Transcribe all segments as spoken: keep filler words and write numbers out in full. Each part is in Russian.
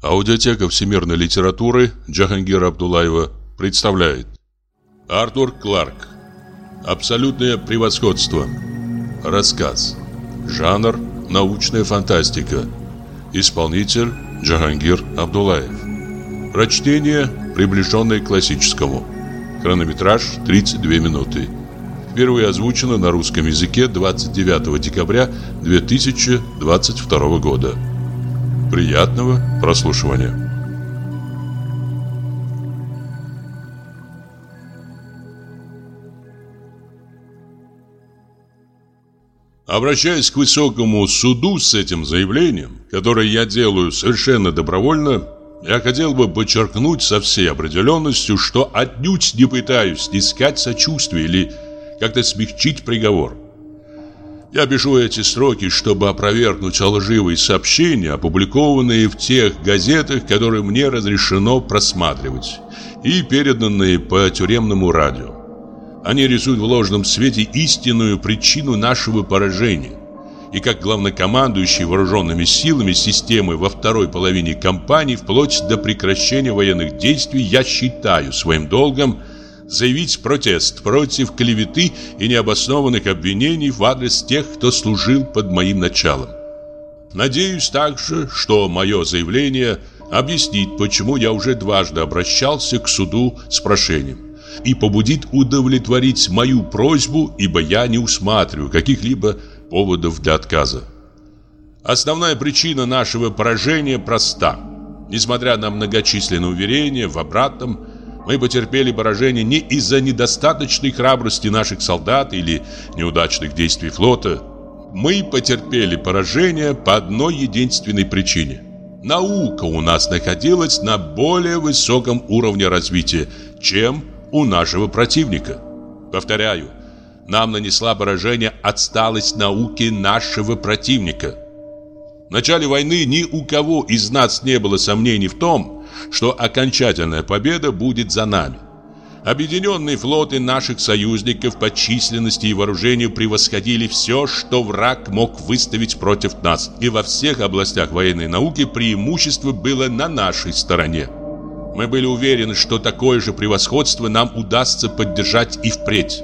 Аудиотека всемирной литературы Джахангира Абдуллаева представляет Артур Кларк. Абсолютное превосходство. Рассказ. Жанр – научная фантастика. Исполнитель – Джахангир Абдуллаев. Прочтение, приближенное к классическому. Хронометраж – тридцать две минуты. Впервые озвучено на русском языке двадцать девятого декабря две тысячи двадцать второго года. Приятного прослушивания. Обращаясь к высокому суду с этим заявлением, которое я делаю совершенно добровольно, я хотел бы подчеркнуть со всей определенностью, что отнюдь не пытаюсь снискать сочувствие или как-то смягчить приговор. Я пишу эти строки, чтобы опровергнуть лживые сообщения, опубликованные в тех газетах, которые мне разрешено просматривать, и переданные по тюремному радио. Они рисуют в ложном свете истинную причину нашего поражения. И как главнокомандующий вооруженными силами системы во второй половине кампании, вплоть до прекращения военных действий, я считаю своим долгом заявить протест против клеветы и необоснованных обвинений в адрес тех, кто служил под моим началом. Надеюсь также, что мое заявление объяснит, почему я уже дважды обращался к суду с прошением, и побудит удовлетворить мою просьбу, ибо я не усматриваю каких-либо поводов для отказа. Основная причина нашего поражения проста. Несмотря на многочисленные уверения в обратном, мы потерпели поражение не из-за недостаточной храбрости наших солдат или неудачных действий флота. Мы потерпели поражение по одной единственной причине. Наука у нас находилась на более высоком уровне развития, чем у нашего противника. Повторяю, нам нанесла поражение отсталость науки нашего противника. В начале войны ни у кого из нас не было сомнений в том, что окончательная победа будет за нами. Объединенные флоты наших союзников по численности и вооружению превосходили все, что враг мог выставить против нас, и во всех областях военной науки преимущество было на нашей стороне. Мы были уверены, что такое же превосходство нам удастся поддержать и впредь.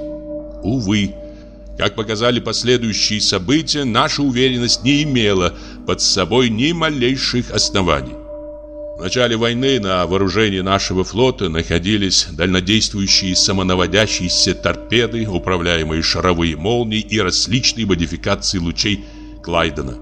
Увы, как показали последующие события, наша уверенность не имела под собой ни малейших оснований. В начале войны на вооружении нашего флота находились дальнодействующие самонаводящиеся торпеды, управляемые шаровые молнии и различные модификации лучей Клайдена.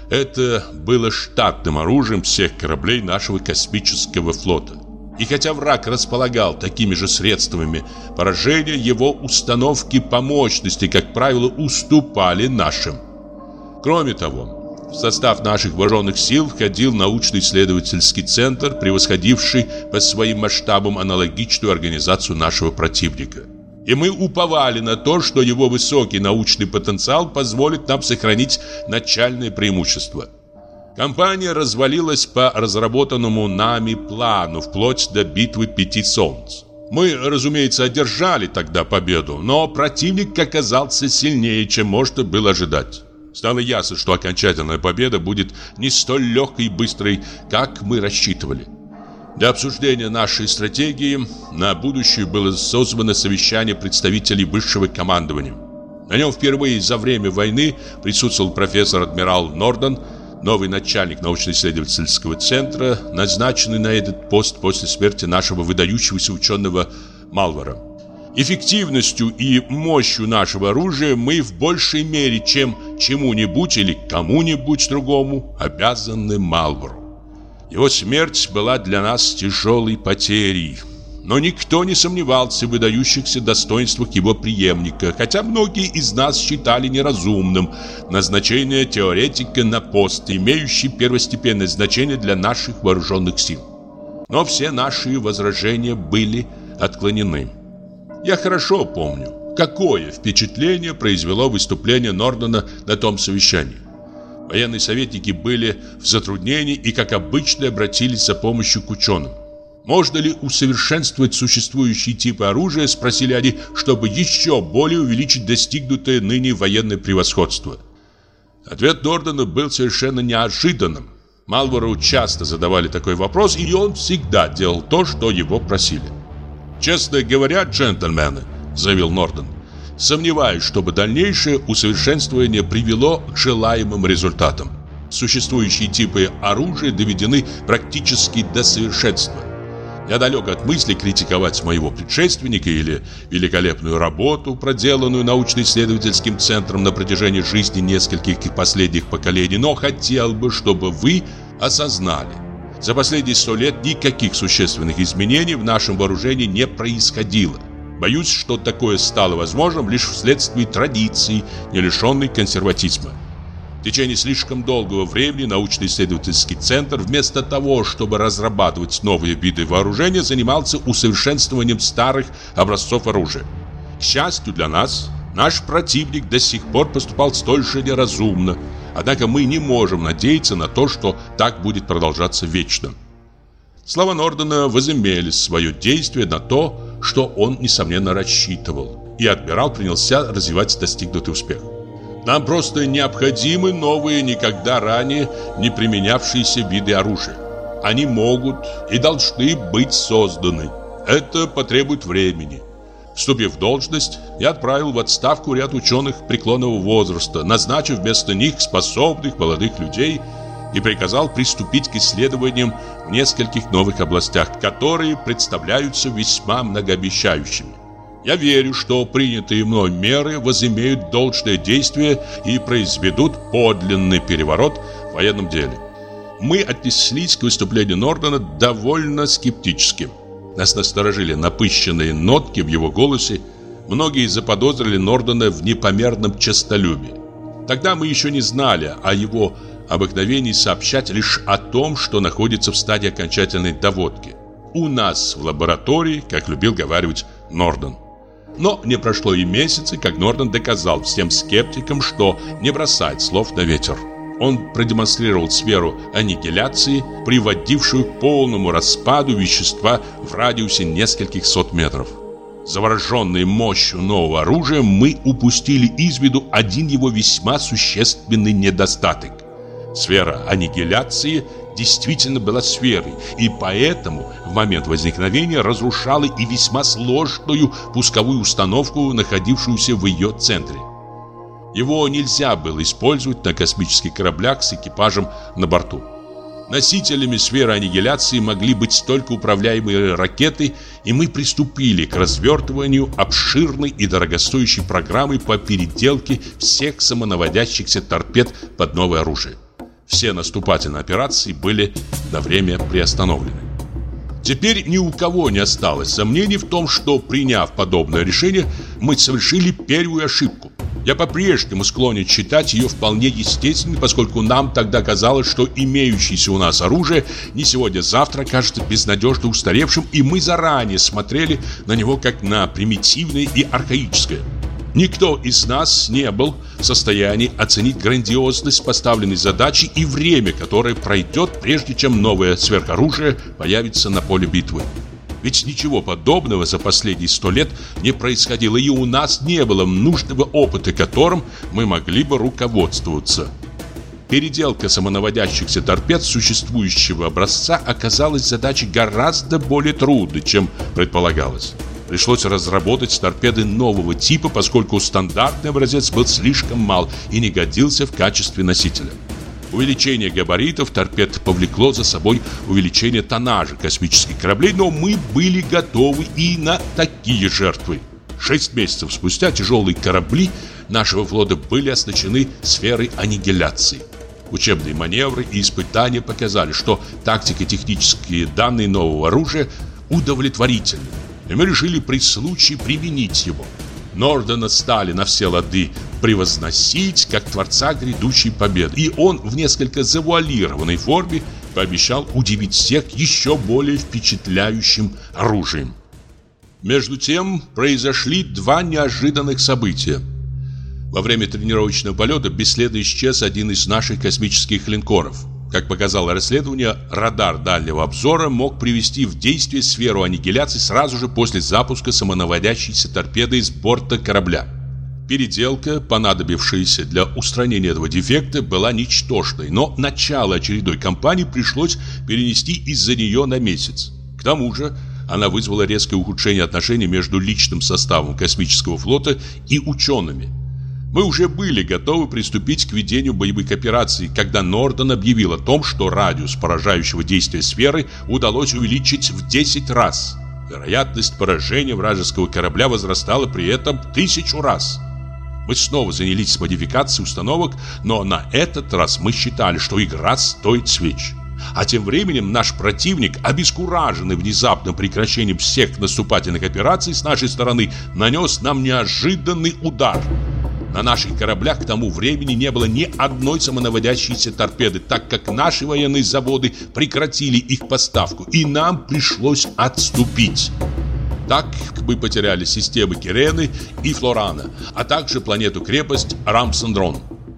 Это было штатным оружием всех кораблей нашего космического флота. И хотя враг располагал такими же средствами поражения, его установки по мощности, как правило, уступали нашим. Кроме того, в состав наших вооруженных сил входил научно-исследовательский центр, превосходивший по своим масштабам аналогичную организацию нашего противника. И мы уповали на то, что его высокий научный потенциал позволит нам сохранить начальное преимущество. Кампания развалилась по разработанному нами плану вплоть до битвы Пяти Солнц. Мы, разумеется, одержали тогда победу, но противник оказался сильнее, чем можно было ожидать. Стало ясно, что окончательная победа будет не столь легкой и быстрой, как мы рассчитывали. Для обсуждения нашей стратегии на будущее было созвано совещание представителей высшего командования. На нем впервые за время войны присутствовал профессор-адмирал Норден, новый начальник научно-исследовательского центра, назначенный на этот пост после смерти нашего выдающегося ученого Малвара. Эффективностью и мощью нашего оружия мы в большей мере, чем чему-нибудь или кому-нибудь другому, обязаны Малвару. Его смерть была для нас тяжелой потерей, но никто не сомневался в выдающихся достоинствах его преемника, хотя многие из нас считали неразумным назначение теоретика на пост, имеющий первостепенное значение для наших вооруженных сил. Но все наши возражения были отклонены. Я хорошо помню, какое впечатление произвело выступление Нордена на том совещании. Военные советники были в затруднении и, как обычно, обратились за помощью к ученым. Можно ли усовершенствовать существующие типы оружия, спросили они, чтобы еще более увеличить достигнутое ныне военное превосходство. Ответ Нордена был совершенно неожиданным. Малвору часто задавали такой вопрос, и он всегда делал то, что его просили. «Честно говоря, джентльмены», — заявил Норден, — «сомневаюсь, чтобы дальнейшее усовершенствование привело к желаемым результатам. Существующие типы оружия доведены практически до совершенства. Я далек от мысли критиковать моего предшественника или великолепную работу, проделанную научно-исследовательским центром на протяжении жизни нескольких последних поколений, но хотел бы, чтобы вы осознали: за последние сто лет никаких существенных изменений в нашем вооружении не происходило. Боюсь, что такое стало возможным лишь вследствие традиции, не лишенной консерватизма. В течение слишком долгого времени научно-исследовательский центр вместо того, чтобы разрабатывать новые виды вооружения, занимался усовершенствованием старых образцов оружия. К счастью для нас, наш противник до сих пор поступал столь же неразумно, однако мы не можем надеяться на то, что так будет продолжаться вечно». Слова Нордена возымели свое действие на то, что он, несомненно, рассчитывал, и адмирал принялся развивать достигнутый успех. «Нам просто необходимы новые, никогда ранее не применявшиеся виды оружия. Они могут и должны быть созданы. Это потребует времени». Вступив в должность, я отправил в отставку ряд ученых преклонного возраста, назначив вместо них способных молодых людей, и приказал приступить к исследованиям в нескольких новых областях, которые представляются весьма многообещающими. Я верю, что принятые мной меры возымеют должное действие и произведут подлинный переворот в военном деле. Мы отнеслись к выступлению Нордена довольно скептически. Нас насторожили напыщенные нотки в его голосе. Многие заподозрили Нордена в непомерном честолюбии. Тогда мы еще не знали о его обыкновении сообщать лишь о том, что находится в стадии окончательной доводки. У нас в лаборатории, как любил говаривать Норден. Но не прошло и месяца, как Норден доказал всем скептикам, что не бросает слов на ветер. Он продемонстрировал сферу аннигиляции, приводившую к полному распаду вещества в радиусе нескольких сот метров. Завороженные мощью нового оружия, мы упустили из виду один его весьма существенный недостаток. Сфера аннигиляции действительно была сферой, и поэтому в момент возникновения разрушала и весьма сложную пусковую установку, находившуюся в ее центре. Его нельзя было использовать на космических кораблях с экипажем на борту. Носителями сферы аннигиляции могли быть только управляемые ракеты, и мы приступили к развертыванию обширной и дорогостоящей программы по переделке всех самонаводящихся торпед под новое оружие. Все наступательные операции были на время приостановлены. Теперь ни у кого не осталось сомнений в том, что, приняв подобное решение, мы совершили первую ошибку. Я по-прежнему склонен считать ее вполне естественной, поскольку нам тогда казалось, что имеющееся у нас оружие не сегодня-завтра окажется безнадежно устаревшим, и мы заранее смотрели на него как на примитивное и архаическое. Никто из нас не был в состоянии оценить грандиозность поставленной задачи и время, которое пройдет, прежде чем новое сверхоружие появится на поле битвы. Ведь ничего подобного за последние сто лет не происходило, и у нас не было нужного опыта, которым мы могли бы руководствоваться. Переделка самонаводящихся торпед существующего образца оказалась задачей гораздо более трудной, чем предполагалось. Пришлось разработать торпеды нового типа, поскольку стандартный образец был слишком мал и не годился в качестве носителя. Увеличение габаритов торпед повлекло за собой увеличение тоннажа космических кораблей, но мы были готовы и на такие жертвы. Шесть месяцев спустя тяжелые корабли нашего флота были оснащены сферой аннигиляции. Учебные маневры и испытания показали, что тактико-технические данные нового оружия удовлетворительны, и мы решили при случае применить его. Нордена стали на все лады превозносить как творца грядущей победы, и он в несколько завуалированной форме пообещал удивить всех еще более впечатляющим оружием. Между тем произошли два неожиданных события. Во время тренировочного полета бесследно исчез один из наших космических линкоров. Как показало расследование, радар дальнего обзора мог привести в действие сферу аннигиляции сразу же после запуска самонаводящейся торпеды из борта корабля. Переделка, понадобившаяся для устранения этого дефекта, была ничтожной, но начало очередной кампании пришлось перенести из-за нее на месяц. К тому же она вызвала резкое ухудшение отношений между личным составом космического флота и учеными. Мы уже были готовы приступить к ведению боевых операций, когда Норден объявил о том, что радиус поражающего действия сферы удалось увеличить в десять раз. Вероятность поражения вражеского корабля возрастала при этом тысячу раз. Мы снова занялись модификацией установок, но на этот раз мы считали, что игра стоит свеч. А тем временем наш противник, обескураженный внезапным прекращением всех наступательных операций с нашей стороны, нанес нам неожиданный удар. На наших кораблях к тому времени не было ни одной самонаводящейся торпеды, так как наши военные заводы прекратили их поставку, и нам пришлось отступить. Так мы потеряли системы Кирены и Флорана, а также планету-крепость Рамсандрон.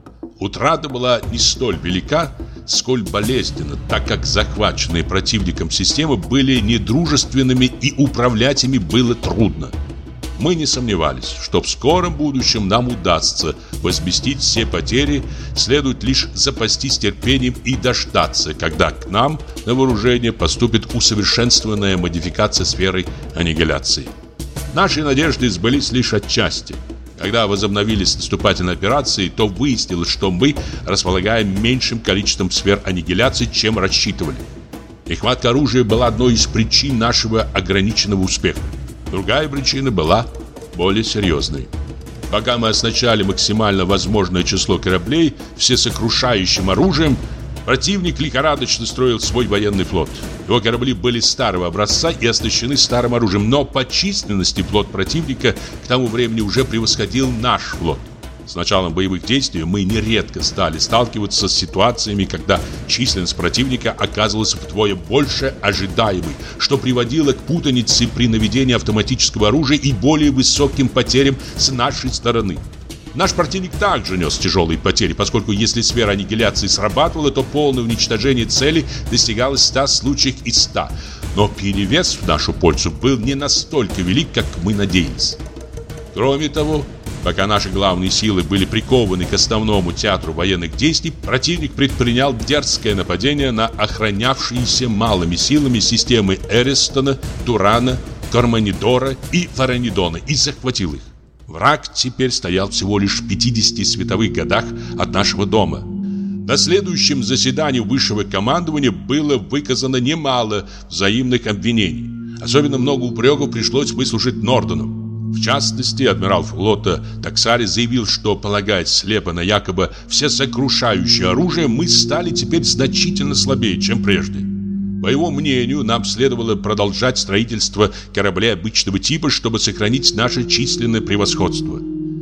Утрата была не столь велика, сколь болезненна, так как захваченные противником системы были недружественными и управлять ими было трудно. Мы не сомневались, что в скором будущем нам удастся возместить все потери, следует лишь запастись терпением и дождаться, когда к нам на вооружение поступит усовершенствованная модификация сферы аннигиляции. Наши надежды сбылись лишь отчасти. Когда возобновились наступательные операции, то выяснилось, что мы располагаем меньшим количеством сфер аннигиляции, чем рассчитывали. Нехватка оружия была одной из причин нашего ограниченного успеха. Другая причина была более серьезной. Пока мы оснащали максимально возможное число кораблей всесокрушающим оружием, противник лихорадочно строил свой военный флот. Его корабли были старого образца и оснащены старым оружием, но по численности флот противника к тому времени уже превосходил наш флот. С началом боевых действий мы нередко стали сталкиваться с ситуациями, когда численность противника оказывалась вдвое больше ожидаемой, что приводило к путанице при наведении автоматического оружия и более высоким потерям с нашей стороны. Наш противник также нес тяжелые потери, поскольку если сфера аннигиляции срабатывала, то полное уничтожение цели достигалось в ста случаях из ста. Но перевес в нашу пользу был не настолько велик, как мы надеялись. Кроме того, пока наши главные силы были прикованы к основному театру военных действий, противник предпринял дерзкое нападение на охранявшиеся малыми силами системы Эристона, Турана, Карманидора и Фаранидона и захватил их. Враг теперь стоял всего лишь в пятидесяти световых годах от нашего дома. На следующем заседании высшего командования было выказано немало взаимных обвинений. Особенно много упреков пришлось выслушать Нордену. В частности, адмирал флота Таксари заявил, что, полагаясь слепо на якобы всесокрушающее оружие, мы стали теперь значительно слабее, чем прежде. По его мнению, нам следовало продолжать строительство кораблей обычного типа, чтобы сохранить наше численное превосходство.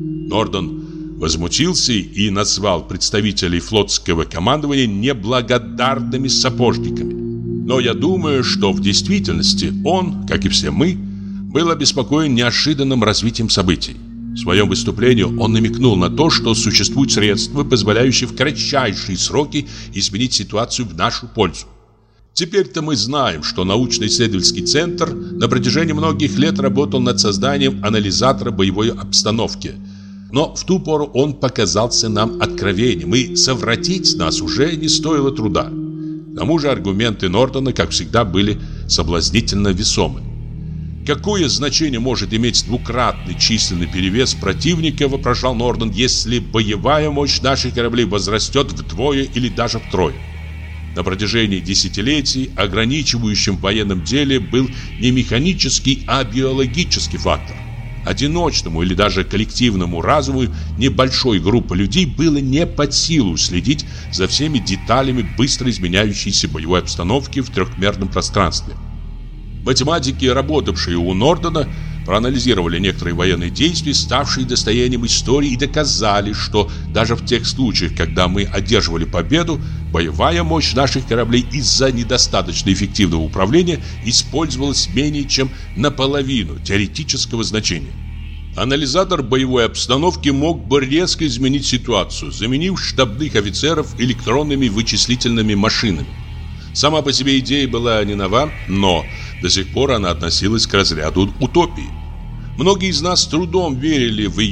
Норден возмутился и назвал представителей флотского командования неблагодарными сапожниками. Но я думаю, что в действительности он, как и все мы, был обеспокоен неожиданным развитием событий. В своем выступлении он намекнул на то, что существуют средства, позволяющие в кратчайшие сроки изменить ситуацию в нашу пользу. Теперь-то мы знаем, что научно-исследовательский центр на протяжении многих лет работал над созданием анализатора боевой обстановки. Но в ту пору он показался нам откровением, и совратить нас уже не стоило труда. К тому же аргументы Нордена, как всегда, были соблазнительно весомы. Какое значение может иметь двукратный численный перевес противника, вопрошал Норден, если боевая мощь наших кораблей возрастет вдвое или даже втрое? На протяжении десятилетий ограничивающим в военном деле был не механический, а биологический фактор. Одиночному или даже коллективному разуму небольшой группы людей было не под силу следить за всеми деталями быстро изменяющейся боевой обстановки в трехмерном пространстве. Математики, работавшие у Нордена, проанализировали некоторые военные действия, ставшие достоянием истории, и доказали, что даже в тех случаях, когда мы одерживали победу, боевая мощь наших кораблей из-за недостаточно эффективного управления использовалась менее чем наполовину теоретического значения. Анализатор боевой обстановки мог бы резко изменить ситуацию, заменив штабных офицеров электронными вычислительными машинами. Сама по себе идея была не нова, но до сих пор она относилась к разряду утопии. Многие из нас с трудом верили в ее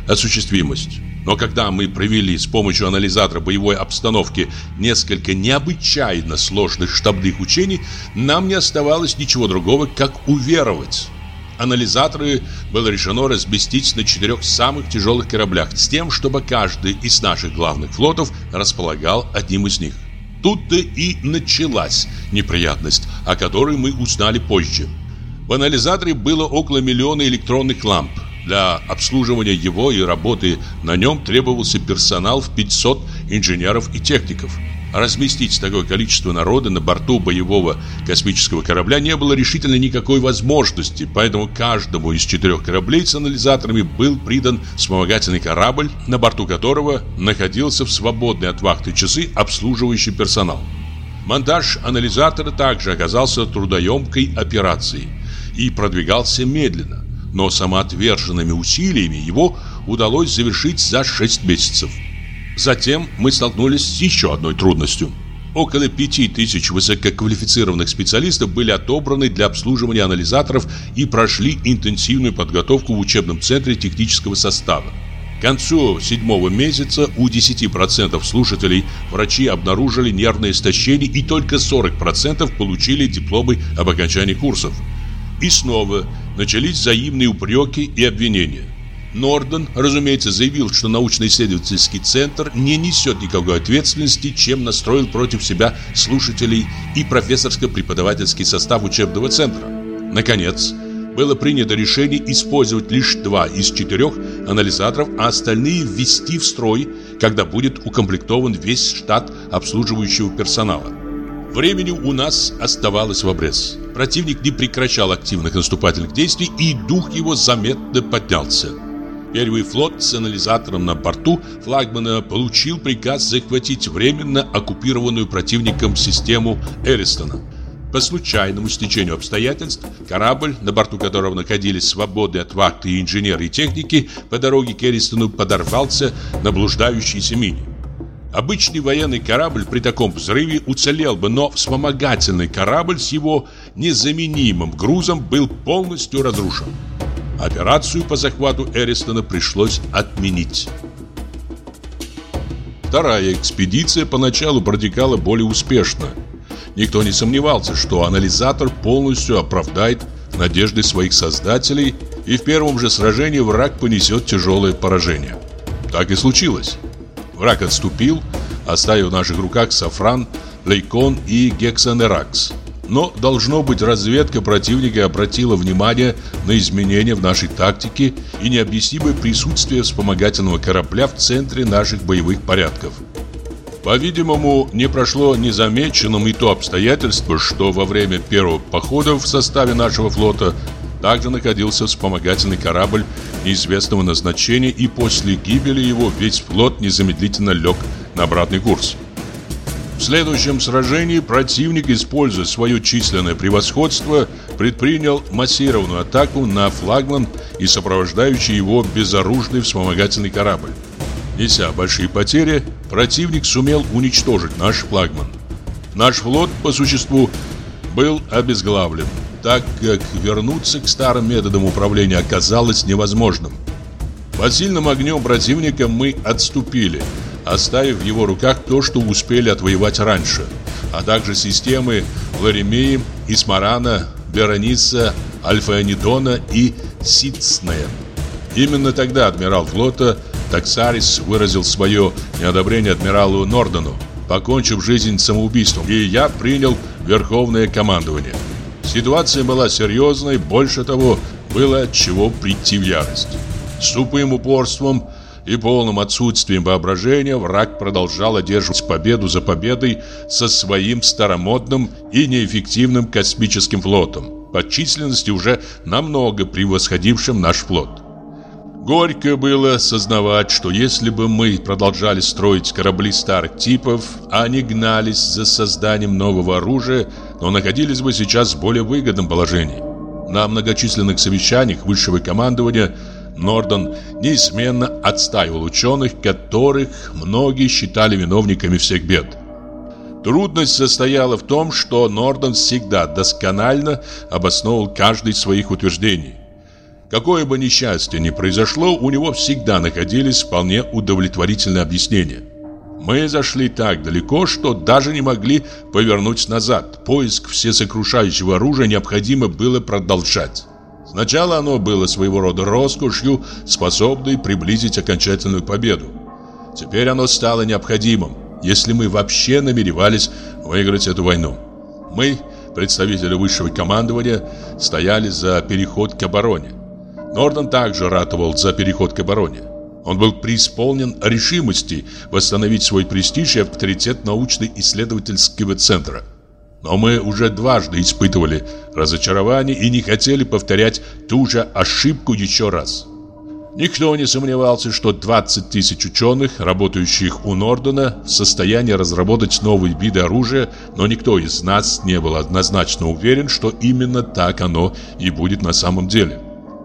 осуществимость. Но когда мы провели с помощью анализатора боевой обстановки несколько необычайно сложных штабных учений, нам не оставалось ничего другого, как уверовать. Анализаторы было решено разместить на четырех самых тяжелых кораблях, с тем, чтобы каждый из наших главных флотов располагал одним из них. Тут-то и началась неприятность, о которой мы узнали позже. В анализаторе было около миллиона электронных ламп. Для обслуживания его и работы на нем требовался персонал в пятьсот инженеров и техников. Разместить такое количество народа на борту боевого космического корабля не было решительно никакой возможности, поэтому каждому из четырех кораблей с анализаторами был придан вспомогательный корабль, на борту которого находился в свободные от вахты часы обслуживающий персонал. Монтаж анализатора также оказался трудоемкой операцией и продвигался медленно, но самоотверженными усилиями его удалось завершить за шесть месяцев. Затем мы столкнулись с еще одной трудностью. Около пяти тысяч высококвалифицированных специалистов были отобраны для обслуживания анализаторов и прошли интенсивную подготовку в учебном центре технического состава. К концу седьмого месяца у десяти процентов слушателей врачи обнаружили нервное истощение, и только сорок процентов получили дипломы об окончании курсов. И снова начались взаимные упреки и обвинения. Норден, разумеется, заявил, что научно-исследовательский центр не несет никакой ответственности, чем настроил против себя слушателей и профессорско-преподавательский состав учебного центра. Наконец, было принято решение использовать лишь два из четырех анализаторов, а остальные ввести в строй, когда будет укомплектован весь штат обслуживающего персонала. Времени у нас оставалось в обрез. Противник не прекращал активных наступательных действий, и дух его заметно поднялся. Первый флот с анализатором на борту флагмана получил приказ захватить временно оккупированную противником систему Эристона. По случайному стечению обстоятельств корабль, на борту которого находились свободные от вахты инженеры и техники, по дороге к Эристону подорвался на блуждающейся мине. Обычный военный корабль при таком взрыве уцелел бы, но вспомогательный корабль с его незаменимым грузом был полностью разрушен. Операцию по захвату Эристона пришлось отменить. Вторая экспедиция поначалу протекала более успешно. Никто не сомневался, что анализатор полностью оправдает надежды своих создателей, и в первом же сражении враг понесет тяжелое поражение. Так и случилось. Враг отступил, оставив в наших руках Сафран, Лейкон и Гексанеракс. Но, должно быть, разведка противника обратила внимание на изменения в нашей тактике и необъяснимое присутствие вспомогательного корабля в центре наших боевых порядков. По-видимому, не прошло незамеченным и то обстоятельство, что во время первого похода в составе нашего флота также находился вспомогательный корабль неизвестного назначения, и после гибели его весь флот незамедлительно лег на обратный курс. В следующем сражении противник, используя свое численное превосходство, предпринял массированную атаку на флагман и сопровождающий его безоружный вспомогательный корабль. Неся большие потери, противник сумел уничтожить наш флагман. Наш флот, по существу, был обезглавлен, так как вернуться к старым методам управления оказалось невозможным. Под сильным огнем противника мы отступили, оставив в его руках то, что успели отвоевать раньше, а также системы Ларемии, Исмарана, Берониса, Альфа-Анидона и Ситснея. Именно тогда адмирал флота Таксарис выразил свое неодобрение адмиралу Нордену, покончив жизнь самоубийством, и я принял верховное командование. Ситуация была серьезной, больше того, было от чего прийти в ярость. С тупым упорством и полным отсутствием воображения враг продолжал одерживать победу за победой со своим старомодным и неэффективным космическим флотом, по численности уже намного превосходившим наш флот. Горько было сознавать, что если бы мы продолжали строить корабли старых типов, а не гнались за созданием нового оружия, то находились бы сейчас в более выгодном положении. На многочисленных совещаниях высшего командования Норден неизменно отстаивал ученых, которых многие считали виновниками всех бед. Трудность состояла в том, что Норден всегда досконально обосновывал каждое из своих утверждений. Какое бы несчастье ни произошло, у него всегда находились вполне удовлетворительные объяснения. Мы зашли так далеко, что даже не могли повернуть назад. Поиск всесокрушающего оружия необходимо было продолжать. Сначала оно было своего рода роскошью, способной приблизить окончательную победу. Теперь оно стало необходимым, если мы вообще намеревались выиграть эту войну. Мы, представители высшего командования, стояли за переход к обороне. Норден также ратовал за переход к обороне. Он был преисполнен решимости восстановить свой престиж и авторитет научно-исследовательского центра. Но мы уже дважды испытывали разочарование и не хотели повторять ту же ошибку еще раз. Никто не сомневался, что двадцать тысяч ученых, работающих у Нордена, в состоянии разработать новые виды оружия, но никто из нас не был однозначно уверен, что именно так оно и будет на самом деле.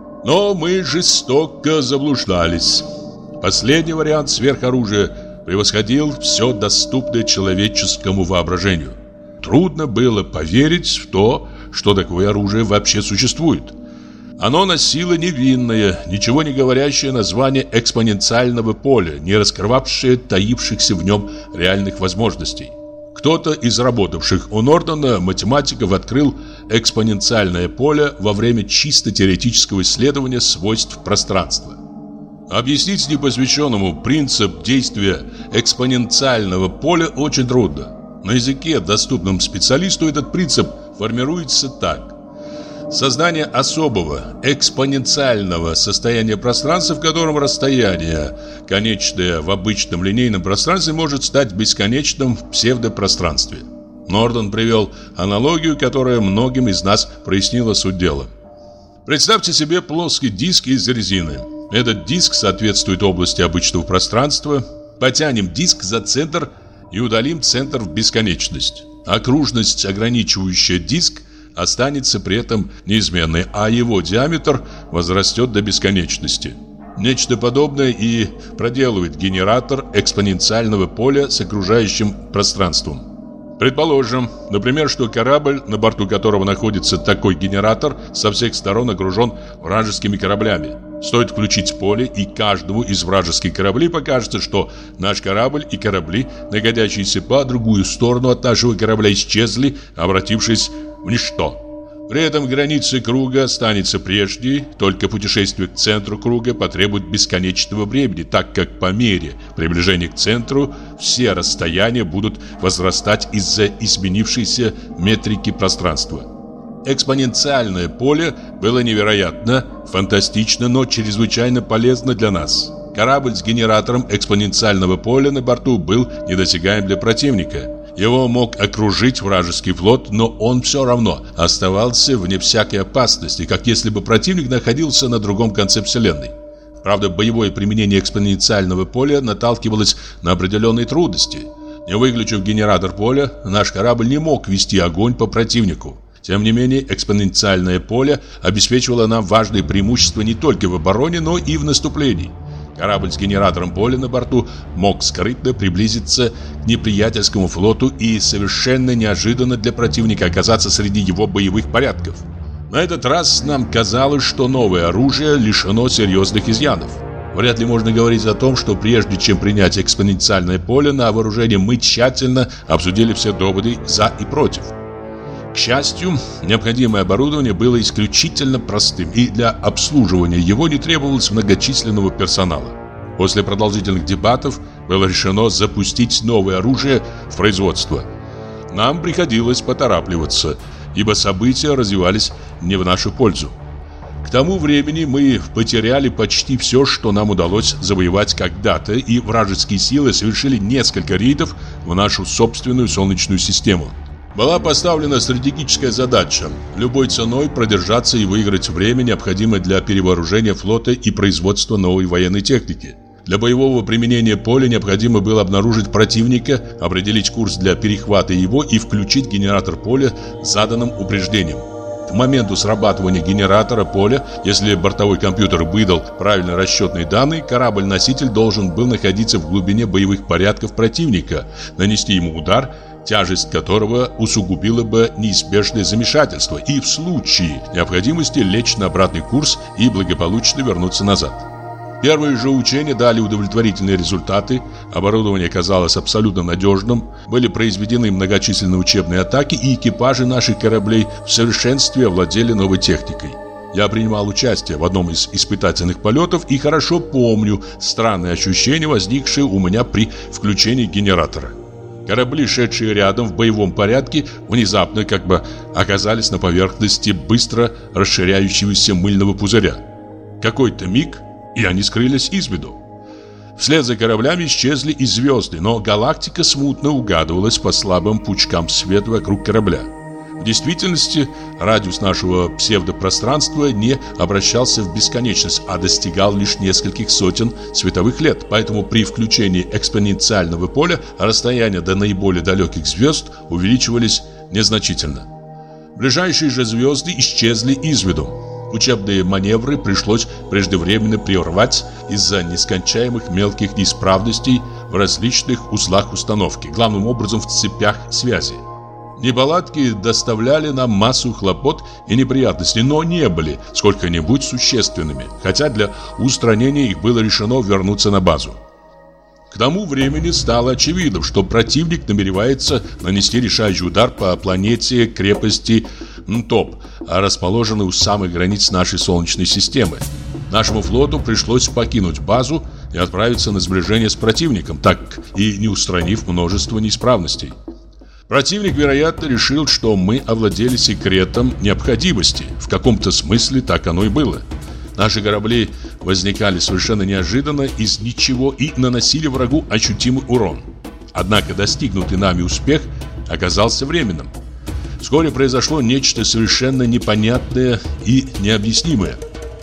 Но мы жестоко заблуждались. Последний вариант сверхоружия превосходил все доступное человеческому воображению. Трудно было поверить в то, что такое оружие вообще существует. Оно носило невинное, ничего не говорящее название экспоненциального поля, не раскрывавшее таившихся в нем реальных возможностей. Кто-то из работавших у Нордена математиков открыл экспоненциальное поле во время чисто теоретического исследования свойств пространства. Объяснить непосвященному принцип действия экспоненциального поля очень трудно. На языке, доступном специалисту, этот принцип формируется так. Создание особого экспоненциального состояния пространства, в котором расстояние, конечное в обычном линейном пространстве, может стать бесконечным в псевдопространстве. Норден привел аналогию, которая многим из нас прояснила суть дела. Представьте себе плоский диск из резины. Этот диск соответствует области обычного пространства. Потянем диск за центр и удалим центр в бесконечность. Окружность, ограничивающая диск, останется при этом неизменной, а его диаметр возрастет до бесконечности. Нечто подобное и проделывает генератор экспоненциального поля с окружающим пространством. Предположим, например, что корабль, на борту которого находится такой генератор, со всех сторон окружен вражескими кораблями. Стоит включить поле, и каждому из вражеских кораблей покажется, что наш корабль и корабли, находящиеся по другую сторону от нашего корабля, исчезли, обратившись в ничто. При этом граница круга останется прежней, только путешествие к центру круга потребует бесконечного времени, так как по мере приближения к центру все расстояния будут возрастать из-за изменившейся метрики пространства. Экспоненциальное поле было невероятно, фантастично, но чрезвычайно полезно для нас. Корабль с генератором экспоненциального поля на борту был недосягаем для противника. Его мог окружить вражеский флот, но он все равно оставался вне всякой опасности, как если бы противник находился на другом конце вселенной. Правда, боевое применение экспоненциального поля наталкивалось на определенные трудности. Не выключив генератор поля, наш корабль не мог вести огонь по противнику. Тем не менее, экспоненциальное поле обеспечивало нам важные преимущества не только в обороне, но и в наступлении. Корабль с генератором поля на борту мог скрытно приблизиться к неприятельскому флоту и совершенно неожиданно для противника оказаться среди его боевых порядков. На этот раз нам казалось, что новое оружие лишено серьезных изъянов. Вряд ли можно говорить о том, что прежде чем принять экспоненциальное поле на вооружение, мы тщательно обсудили все доводы «за» и «против». К счастью, необходимое оборудование было исключительно простым, и для обслуживания его не требовалось многочисленного персонала. После продолжительных дебатов было решено запустить новое оружие в производство. Нам приходилось поторапливаться, ибо события развивались не в нашу пользу. К тому времени мы потеряли почти все, что нам удалось завоевать когда-то, и вражеские силы совершили несколько рейдов в нашу собственную Солнечную систему. Была поставлена стратегическая задача – любой ценой продержаться и выиграть время, необходимое для перевооружения флота и производства новой военной техники. Для боевого применения поля необходимо было обнаружить противника, определить курс для перехвата его и включить генератор поля с заданным упреждением. К моменту срабатывания генератора поля, если бортовой компьютер выдал правильные расчетные данные, корабль-носитель должен был находиться в глубине боевых порядков противника, нанести ему удар тяжесть которого усугубила бы неизбежное замешательство и в случае необходимости лечь на обратный курс и благополучно вернуться назад. Первые же учения дали удовлетворительные результаты, оборудование казалось абсолютно надежным, были произведены многочисленные учебные атаки, и экипажи наших кораблей в совершенстве овладели новой техникой. Я принимал участие в одном из испытательных полетов и хорошо помню странные ощущения, возникшие у меня при включении генератора. Корабли, шедшие рядом в боевом порядке, внезапно как бы оказались на поверхности быстро расширяющегося мыльного пузыря. Какой-то миг, и они скрылись из виду. Вслед за кораблями исчезли и звезды, но галактика смутно угадывалась по слабым пучкам света вокруг корабля. В действительности, радиус нашего псевдопространства не обращался в бесконечность, а достигал лишь нескольких сотен световых лет, поэтому при включении экспоненциального поля расстояния до наиболее далеких звезд увеличивались незначительно. Ближайшие же звезды исчезли из виду. Учебные маневры пришлось преждевременно прервать из-за нескончаемых мелких неисправностей в различных узлах установки, главным образом в цепях связи. Неполадки доставляли нам массу хлопот и неприятностей, но не были сколько-нибудь существенными, хотя для устранения их было решено вернуться на базу. К тому времени стало очевидно, что противник намеревается нанести решающий удар по планете крепости Нтоп, расположенной у самых границ нашей Солнечной системы. Нашему флоту пришлось покинуть базу и отправиться на сближение с противником, так и не устранив множество неисправностей. Противник, вероятно, решил, что мы овладели секретом необходимости. В каком-то смысле так оно и было. Наши корабли возникали совершенно неожиданно из ничего и наносили врагу ощутимый урон. Однако достигнутый нами успех оказался временным. Вскоре произошло нечто совершенно непонятное и необъяснимое.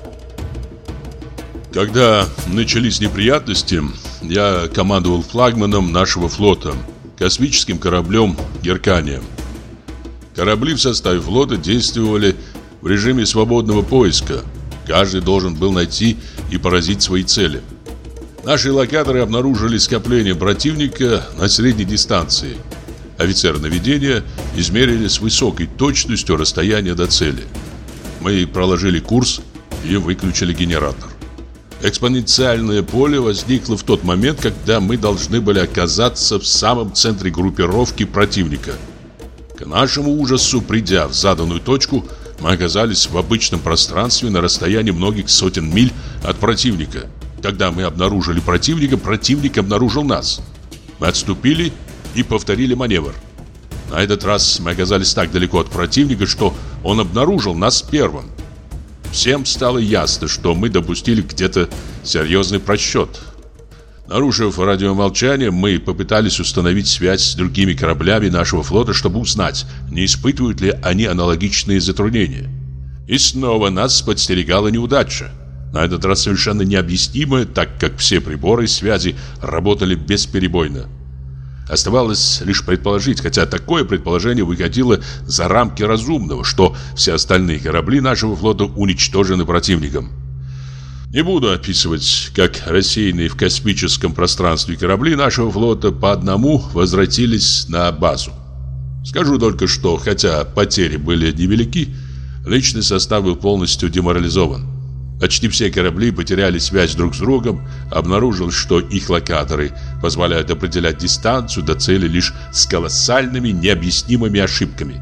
Когда начались неприятности, я командовал флагманом нашего флота, космическим кораблем «Геркания». Корабли в составе флота действовали в режиме свободного поиска. Каждый должен был найти и поразить свои цели. Наши локаторы обнаружили скопление противника на средней дистанции. Офицеры наведения измерили с высокой точностью расстояние до цели. Мы проложили курс и выключили генератор. Экспоненциальное поле возникло в тот момент, когда мы должны были оказаться в самом центре группировки противника. К нашему ужасу, придя в заданную точку, мы оказались в обычном пространстве на расстоянии многих сотен миль от противника. Когда мы обнаружили противника, противник обнаружил нас. Мы отступили и повторили маневр. На этот раз мы оказались так далеко от противника, что он обнаружил нас первым. Всем стало ясно, что мы допустили где-то серьезный просчет. Нарушив радиомолчание, мы попытались установить связь с другими кораблями нашего флота, чтобы узнать, не испытывают ли они аналогичные затруднения. И снова нас подстерегала неудача. На этот раз совершенно необъяснимая, так как все приборы связи работали бесперебойно. Оставалось лишь предположить, хотя такое предположение выходило за рамки разумного, что все остальные корабли нашего флота уничтожены противником. Не буду описывать, как рассеянные в космическом пространстве корабли нашего флота по одному возвратились на базу. Скажу только, что, хотя потери были невелики, личный состав был полностью деморализован. Почти все корабли потеряли связь друг с другом, обнаружилось, что их локаторы позволяют определять дистанцию до цели лишь с колоссальными необъяснимыми ошибками.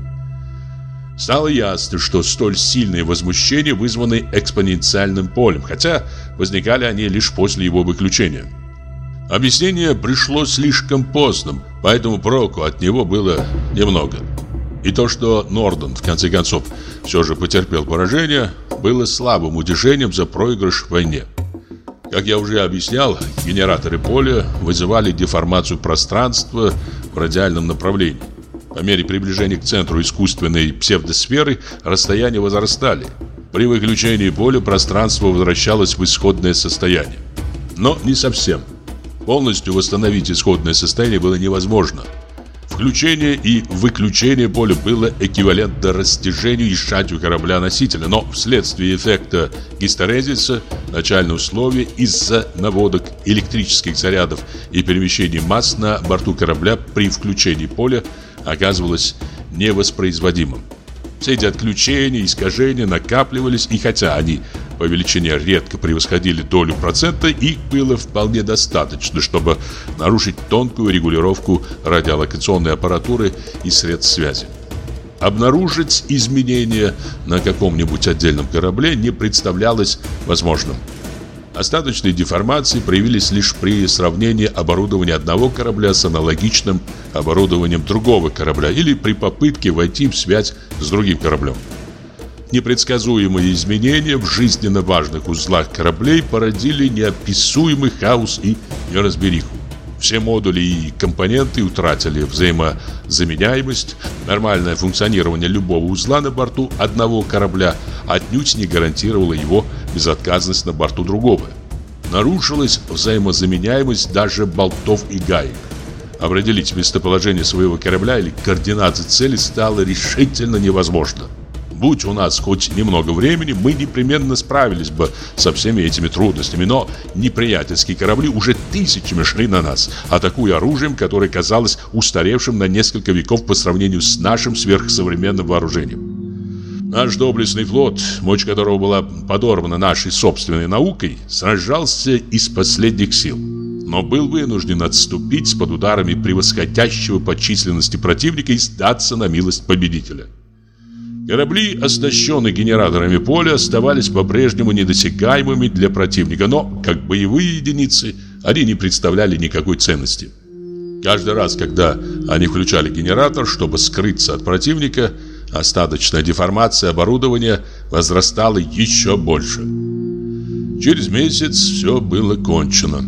Стало ясно, что столь сильные возмущения вызваны экспоненциальным полем, хотя возникали они лишь после его выключения. Объяснение пришло слишком поздно, поэтому проку от него было немного. И то, что Норден, в конце концов, все же потерпел поражение, было слабым утешением за проигрыш в войне. Как я уже объяснял, генераторы поля вызывали деформацию пространства в радиальном направлении. По мере приближения к центру искусственной псевдосферы расстояния возрастали. При выключении поля пространство возвращалось в исходное состояние. Но не совсем. Полностью восстановить исходное состояние было невозможно. Включение и выключение поля было эквивалентно растяжению и сжатию корабля-носителя, но вследствие эффекта гистерезиса начальные условия из-за наводок электрических зарядов и перемещения масс на борту корабля при включении поля оказывалось невоспроизводимым. Все эти отключения, искажения накапливались, и хотя они по величине редко превосходили долю процента, их было вполне достаточно, чтобы нарушить тонкую регулировку радиолокационной аппаратуры и средств связи. Обнаружить изменения на каком-нибудь отдельном корабле не представлялось возможным. Остаточные деформации проявились лишь при сравнении оборудования одного корабля с аналогичным оборудованием другого корабля или при попытке войти в связь с другим кораблем. Непредсказуемые изменения в жизненно важных узлах кораблей породили неописуемый хаос и неразбериху. Все модули и компоненты утратили взаимозаменяемость. Нормальное функционирование любого узла на борту одного корабля отнюдь не гарантировало его безотказность на борту другого. Нарушилась взаимозаменяемость даже болтов и гаек. Определить местоположение своего корабля или координаты цели стало решительно невозможно. Будь у нас хоть немного времени, мы непременно справились бы со всеми этими трудностями, но неприятельские корабли уже тысячами шли на нас, атакуя оружием, которое казалось устаревшим на несколько веков по сравнению с нашим сверхсовременным вооружением. Наш доблестный флот, мощь которого была подорвана нашей собственной наукой, сражался из последних сил, но был вынужден отступить под ударами превосходящего по численности противника и сдаться на милость победителя. Корабли, оснащенные генераторами поля, оставались по-прежнему недосягаемыми для противника, но, как боевые единицы, они не представляли никакой ценности. Каждый раз, когда они включали генератор, чтобы скрыться от противника, остаточная деформация оборудования возрастала еще больше. Через месяц все было кончено.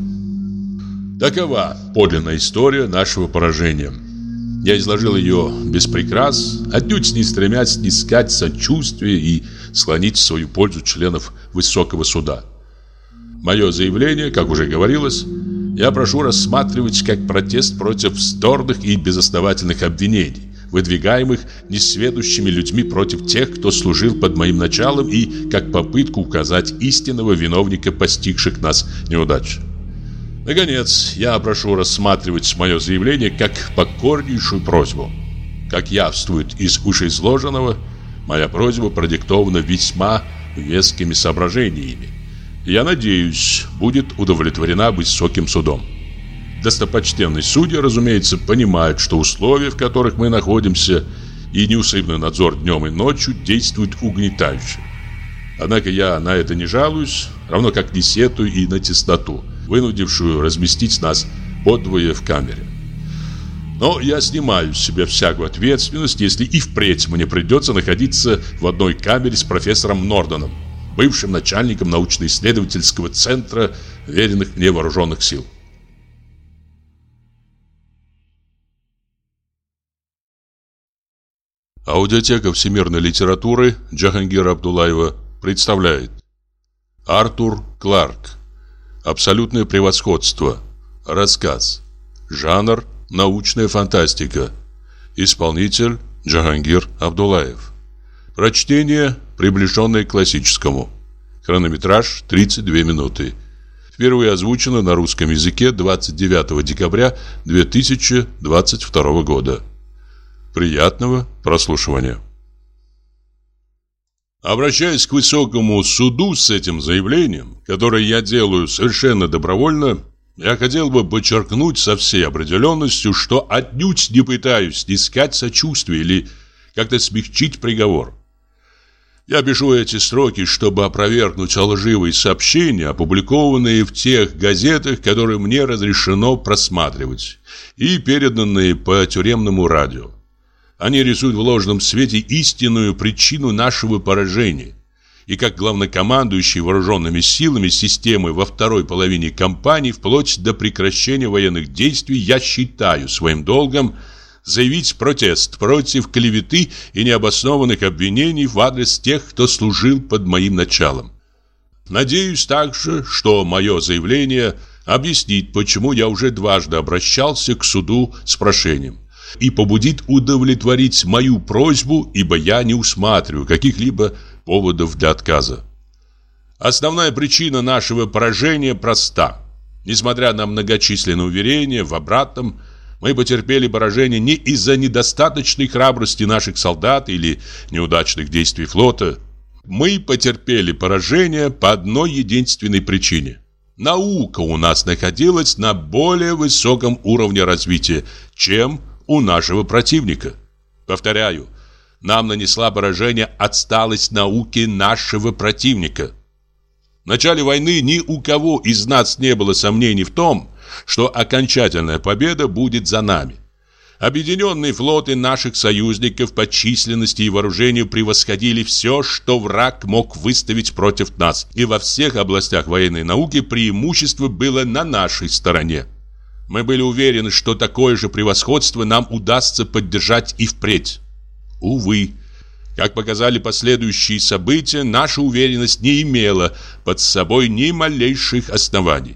Такова подлинная история нашего поражения. Я изложил ее без прикрас, отнюдь не стремясь снискать сочувствие и склонить в свою пользу членов высокого суда. Мое заявление, как уже говорилось, я прошу рассматривать как протест против вздорных и безосновательных обвинений, выдвигаемых несведущими людьми против тех, кто служил под моим началом, и как попытку указать истинного виновника постигших нас неудач. Наконец, я прошу рассматривать мое заявление как покорнейшую просьбу. Как явствует из вышеизложенного, моя просьба продиктована весьма вескими соображениями. Я надеюсь, будет удовлетворена высоким судом. Достопочтенные судьи, разумеется, понимают, что условия, в которых мы находимся, и неусыпный надзор днем и ночью действуют угнетающе. Однако я на это не жалуюсь, равно как не сетую и на тесноту, вынудившую разместить нас подвое в камере. Но я снимаю с себя всякую ответственность, если и впредь мне придется находиться в одной камере с профессором Нордоном, бывшим начальником научно-исследовательского центра веренных мне вооруженных сил. Аудиотека всемирной литературы Джахангира Абдуллаева представляет Артур Кларк. Абсолютное превосходство. Рассказ. Жанр – научная фантастика. Исполнитель – Джахангир Абдуллаев. Прочтение, приближенное к классическому. Хронометраж – тридцать две минуты. Впервые озвучено на русском языке двадцать девятого декабря две тысячи двадцать второго года. Приятного прослушивания. Обращаясь к высокому суду с этим заявлением, которое я делаю совершенно добровольно, я хотел бы подчеркнуть со всей определенностью, что отнюдь не пытаюсь снискать сочувствие или как-то смягчить приговор. Я пишу эти строки, чтобы опровергнуть лживые сообщения, опубликованные в тех газетах, которые мне разрешено просматривать, и переданные по тюремному радио. Они рисуют в ложном свете истинную причину нашего поражения. И как главнокомандующий вооруженными силами системы во второй половине кампании, вплоть до прекращения военных действий, я считаю своим долгом заявить протест против клеветы и необоснованных обвинений в адрес тех, кто служил под моим началом. Надеюсь также, что мое заявление объяснит, почему я уже дважды обращался к суду с прошением, и побудит удовлетворить мою просьбу, ибо я не усматриваю каких-либо поводов для отказа. Основная причина нашего поражения проста. Несмотря на многочисленные уверения в обратном, Мы потерпели поражение не из-за недостаточной храбрости наших солдат или неудачных действий флота. Мы потерпели поражение по одной единственной причине. Наука у нас находилась на более высоком уровне развития, чем у нашего противника. Повторяю, нам нанесла поражение отсталость науки нашего противника. В начале войны ни у кого из нас не было сомнений в том, что окончательная победа будет за нами. Объединенные флоты наших союзников по численности и вооружению превосходили все, что враг мог выставить против нас, и во всех областях военной науки преимущество было на нашей стороне. Мы были уверены, что такое же превосходство нам удастся поддержать и впредь. Увы, как показали последующие события, наша уверенность не имела под собой ни малейших оснований.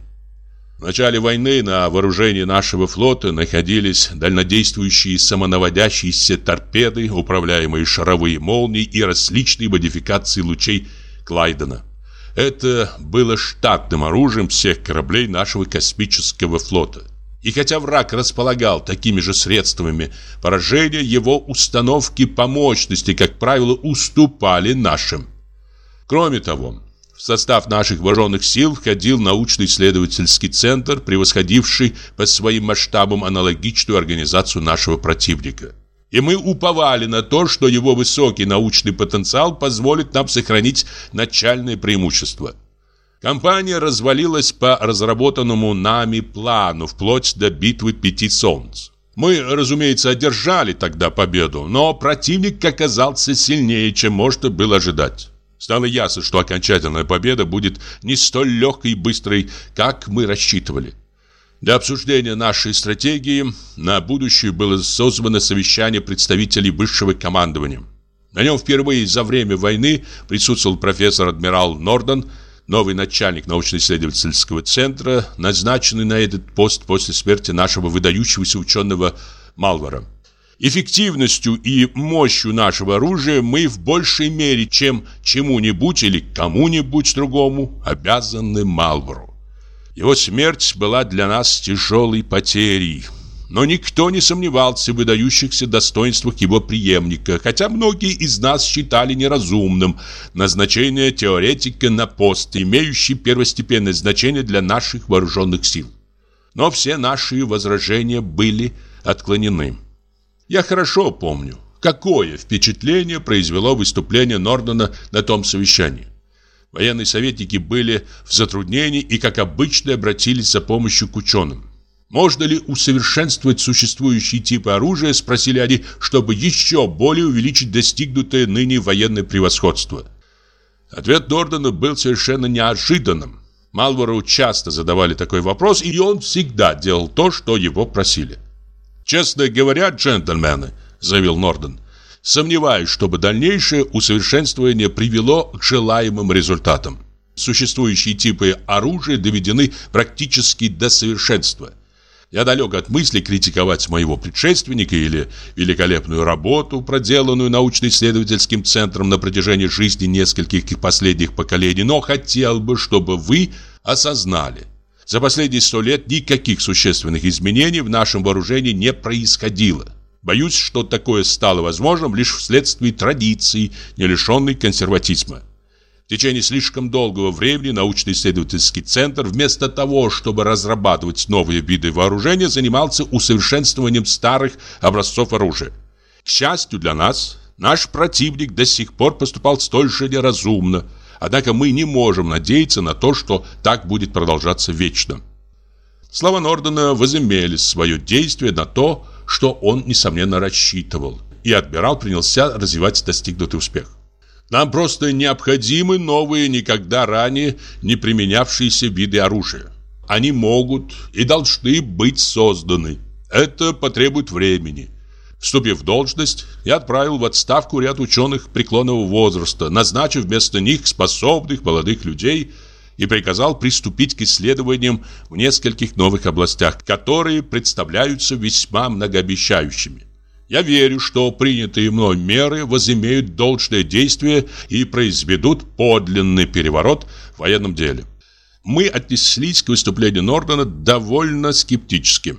В начале войны на вооружении нашего флота находились дальнодействующие самонаводящиеся торпеды, управляемые шаровые молнии и различные модификации лучей Клайдена. Это было штатным оружием всех кораблей нашего космического флота. И хотя враг располагал такими же средствами поражения, его установки по мощности, как правило, уступали нашим. Кроме того, в состав наших вооруженных сил входил научно-исследовательский центр, превосходивший по своим масштабам аналогичную организацию нашего противника. И мы уповали на то, что его высокий научный потенциал позволит нам сохранить начальное преимущество. Компания развалилась по разработанному нами плану вплоть до битвы Пяти Солнц. Мы, разумеется, одержали тогда победу, но противник оказался сильнее, чем можно было ожидать. Стало ясно, что окончательная победа будет не столь легкой и быстрой, как мы рассчитывали. Для обсуждения нашей стратегии на будущее было созвано совещание представителей высшего командования. На нем впервые за время войны присутствовал профессор-адмирал Норден, новый начальник научно-исследовательского центра, назначенный на этот пост после смерти нашего выдающегося ученого Малвара. Эффективностью и мощью нашего оружия мы в большей мере, чем чему-нибудь или кому-нибудь другому, обязаны Малвару. Его смерть была для нас тяжелой потерей, но никто не сомневался в выдающихся достоинствах его преемника, хотя многие из нас считали неразумным назначение теоретика на пост, имеющий первостепенное значение для наших вооруженных сил. Но все наши возражения были отклонены. Я хорошо помню, какое впечатление произвело выступление Нордена на том совещании. Военные советники были в затруднении и, как обычно, обратились за помощью к ученым. «Можно ли усовершенствовать существующие типы оружия?» – спросили они, чтобы еще более увеличить достигнутое ныне военное превосходство. Ответ Нордена был совершенно неожиданным. Малвару часто задавали такой вопрос, и он всегда делал то, что его просили. «Честно говоря, джентльмены», — заявил Норден, — «сомневаюсь, чтобы дальнейшее усовершенствование привело к желаемым результатам. Существующие типы оружия доведены практически до совершенства. Я далек от мысли критиковать моего предшественника или великолепную работу, проделанную научно-исследовательским центром на протяжении жизни нескольких последних поколений, но хотел бы, чтобы вы осознали. За последние сто лет никаких существенных изменений в нашем вооружении не происходило. Боюсь, что такое стало возможным лишь вследствие традиции, не лишенной консерватизма. В течение слишком долгого времени научно-исследовательский центр вместо того, чтобы разрабатывать новые виды вооружения, занимался усовершенствованием старых образцов оружия. К счастью для нас, наш противник до сих пор поступал столь же неразумно. Однако мы не можем надеяться на то, что так будет продолжаться вечно. Слова Нордена возымели свое действие на то, что он, несомненно, рассчитывал, и адмирал принялся развивать достигнутый успех. Нам просто необходимы новые, никогда ранее не применявшиеся виды оружия. Они могут и должны быть созданы. Это потребует времени. Вступив в должность, я отправил в отставку ряд ученых преклонного возраста, назначив вместо них способных молодых людей и приказал приступить к исследованиям в нескольких новых областях, которые представляются весьма многообещающими. Я верю, что принятые мной меры возымеют должное действие и произведут подлинный переворот в военном деле. Мы отнеслись к выступлению Нордена довольно скептически.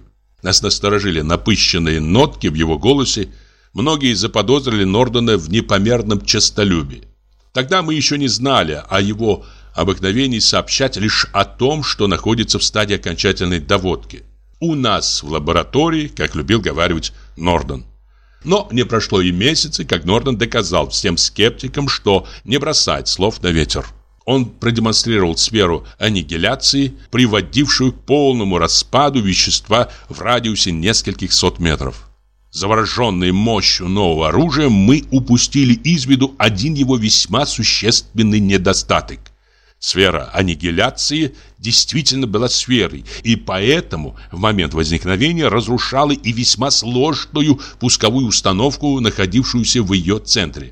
Нас насторожили напыщенные нотки в его голосе. Многие заподозрили Нордена в непомерном честолюбии. Тогда мы еще не знали о его обыкновении сообщать лишь о том, что находится в стадии окончательной доводки. У нас в лаборатории, как любил говаривать Норден. Но не прошло и месяца, как Норден доказал всем скептикам, что не бросает слов на ветер. Он продемонстрировал сферу аннигиляции, приводившую к полному распаду вещества в радиусе нескольких сот метров. Завороженные мощью нового оружия, мы упустили из виду один его весьма существенный недостаток. Сфера аннигиляции действительно была сферой, и поэтому в момент возникновения разрушала и весьма сложную пусковую установку, находившуюся в ее центре.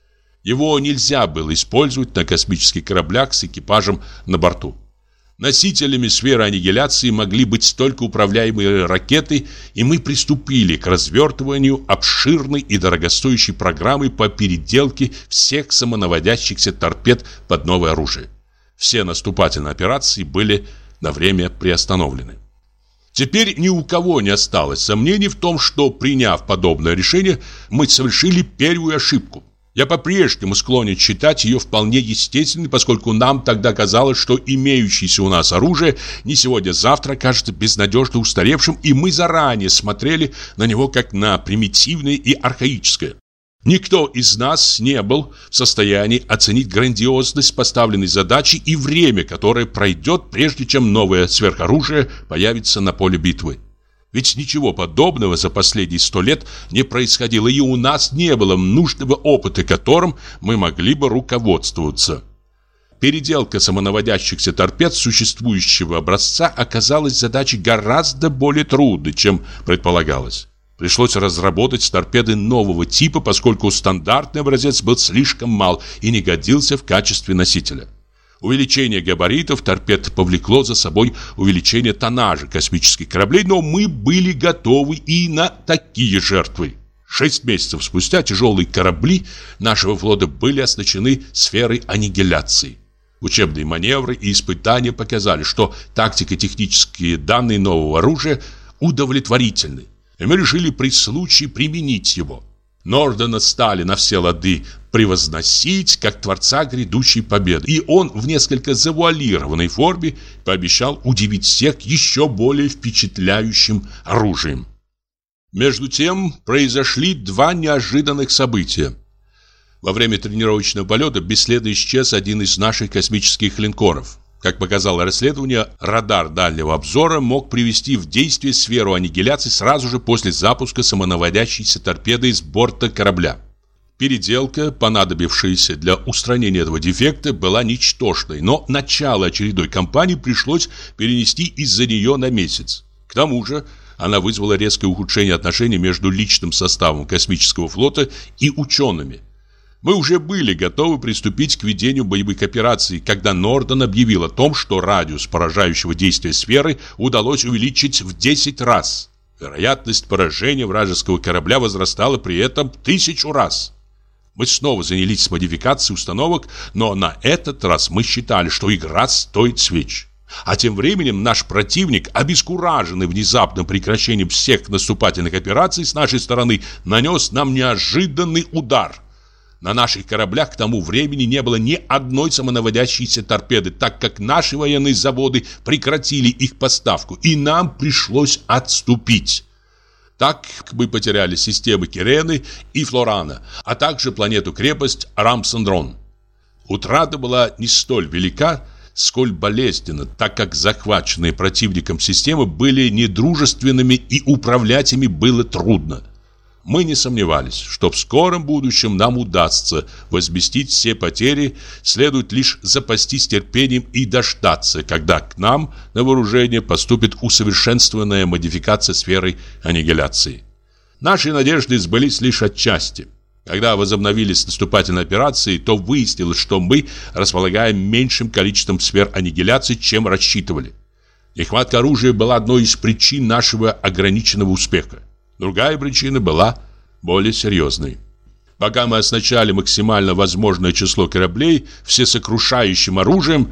Его нельзя было использовать на космических кораблях с экипажем на борту. Носителями сферы аннигиляции могли быть только управляемые ракеты, и мы приступили к развертыванию обширной и дорогостоящей программы по переделке всех самонаводящихся торпед под новое оружие. Все наступательные операции были на время приостановлены. Теперь ни у кого не осталось сомнений в том, что, приняв подобное решение, мы совершили первую ошибку. Я по-прежнему склонен считать ее вполне естественной, поскольку нам тогда казалось, что имеющееся у нас оружие не сегодня-завтра окажется безнадежно устаревшим, и мы заранее смотрели на него как на примитивное и архаическое. Никто из нас не был в состоянии оценить грандиозность поставленной задачи и время, которое пройдет, прежде чем новое сверхоружие появится на поле битвы. Ведь ничего подобного за последние сто лет не происходило, и у нас не было нужного опыта, которым мы могли бы руководствоваться. Переделка самонаводящихся торпед существующего образца оказалась задачей гораздо более трудной, чем предполагалось. Пришлось разработать торпеды нового типа, поскольку стандартный образец был слишком мал и не годился в качестве носителя. Увеличение габаритов торпед повлекло за собой увеличение тоннажа космических кораблей, но мы были готовы и на такие жертвы. Шесть месяцев спустя тяжелые корабли нашего флота были оснащены сферой аннигиляции. Учебные маневры и испытания показали, что тактико-технические данные нового оружия удовлетворительны, и мы решили при случае применить его. Нордена стали на все лады превозносить как творца грядущей победы, и он в несколько завуалированной форме пообещал удивить всех еще более впечатляющим оружием. Между тем произошли два неожиданных события. Во время тренировочного полета бесследно исчез один из наших космических линкоров. Как показало расследование, радар дальнего обзора мог привести в действие сферу аннигиляции сразу же после запуска самонаводящейся торпеды с борта корабля. Переделка, понадобившаяся для устранения этого дефекта, была ничтожной, но начало очередной кампании пришлось перенести из-за нее на месяц. К тому же она вызвала резкое ухудшение отношений между личным составом космического флота и учеными. Мы уже были готовы приступить к ведению боевых операций, когда Норден объявил о том, что радиус поражающего действия сферы удалось увеличить в десять раз. Вероятность поражения вражеского корабля возрастала при этом тысячу раз. Мы снова занялись модификацией установок, но на этот раз мы считали, что игра стоит свеч. А тем временем наш противник, обескураженный внезапным прекращением всех наступательных операций с нашей стороны, нанес нам неожиданный удар. На наших кораблях к тому времени не было ни одной самонаводящейся торпеды, так как наши военные заводы прекратили их поставку, и нам пришлось отступить. Так мы потеряли системы Кирены и Флорана, а также планету-крепость Рамсандрон. Утрата была не столь велика, сколь болезненна, так как захваченные противником системы были недружественными и управлять ими было трудно. Мы не сомневались, что в скором будущем нам удастся возместить все потери, следует лишь запастись терпением и дождаться, когда к нам на вооружение поступит усовершенствованная модификация сферы аннигиляции. Наши надежды сбылись лишь отчасти. Когда возобновились наступательные операции, то выяснилось, что мы располагаем меньшим количеством сфер аннигиляции, чем рассчитывали. Нехватка оружия была одной из причин нашего ограниченного успеха. Другая причина была более серьезной. Пока мы оснащали максимально возможное число кораблей всесокрушающим оружием,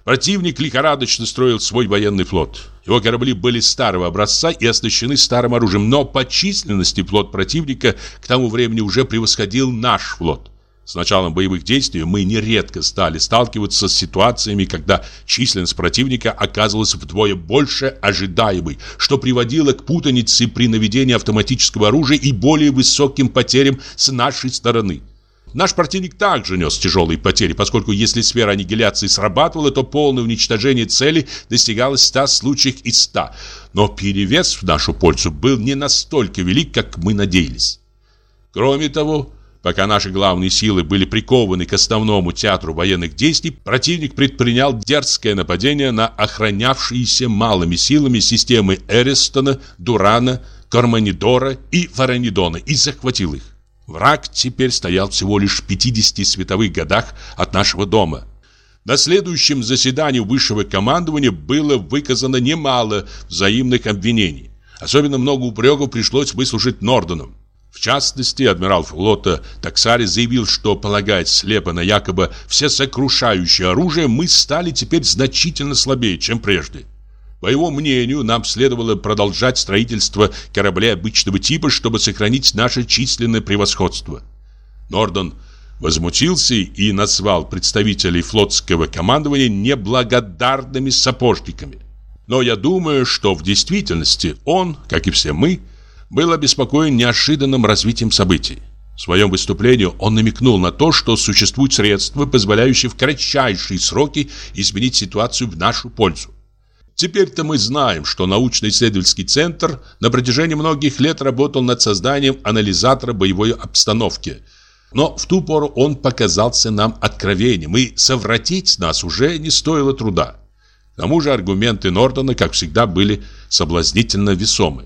Противник лихорадочно строил свой военный флот. Его корабли были старого образца и оснащены старым оружием, но по численности флот противника к тому времени уже превосходил наш флот. С началом боевых действий мы нередко стали сталкиваться с ситуациями, когда численность противника оказывалась вдвое больше ожидаемой, что приводило к путанице при наведении автоматического оружия и более высоким потерям с нашей стороны. Наш противник также нес тяжелые потери, поскольку если сфера аннигиляции срабатывала, то полное уничтожение цели достигалось в ста случаях из ста. Но перевес в нашу пользу был не настолько велик, как мы надеялись. Кроме того, пока наши главные силы были прикованы к основному театру военных действий, противник предпринял дерзкое нападение на охранявшиеся малыми силами системы Эристона, Дурана, Карманидора и Фаранидона и захватил их. Враг теперь стоял всего лишь в пятидесяти световых годах от нашего дома. На следующем заседании высшего командования было выказано немало взаимных обвинений. Особенно много упреков пришлось выслушать Нордену. В частности, адмирал флота Таксари заявил, что, полагаясь слепо на якобы всесокрушающее оружие, мы стали теперь значительно слабее, чем прежде. По его мнению, нам следовало продолжать строительство кораблей обычного типа, чтобы сохранить наше численное превосходство. Норден возмутился и назвал представителей флотского командования неблагодарными сапожниками. Но я думаю, что в действительности он, как и все мы, был обеспокоен неожиданным развитием событий. В своем выступлении он намекнул на то, что существуют средства, позволяющие в кратчайшие сроки изменить ситуацию в нашу пользу. Теперь-то мы знаем, что научно-исследовательский центр на протяжении многих лет работал над созданием анализатора боевой обстановки. Но в ту пору он показался нам откровением, и совратить нас уже не стоило труда. К тому же аргументы Нордена, как всегда, были соблазнительно весомы.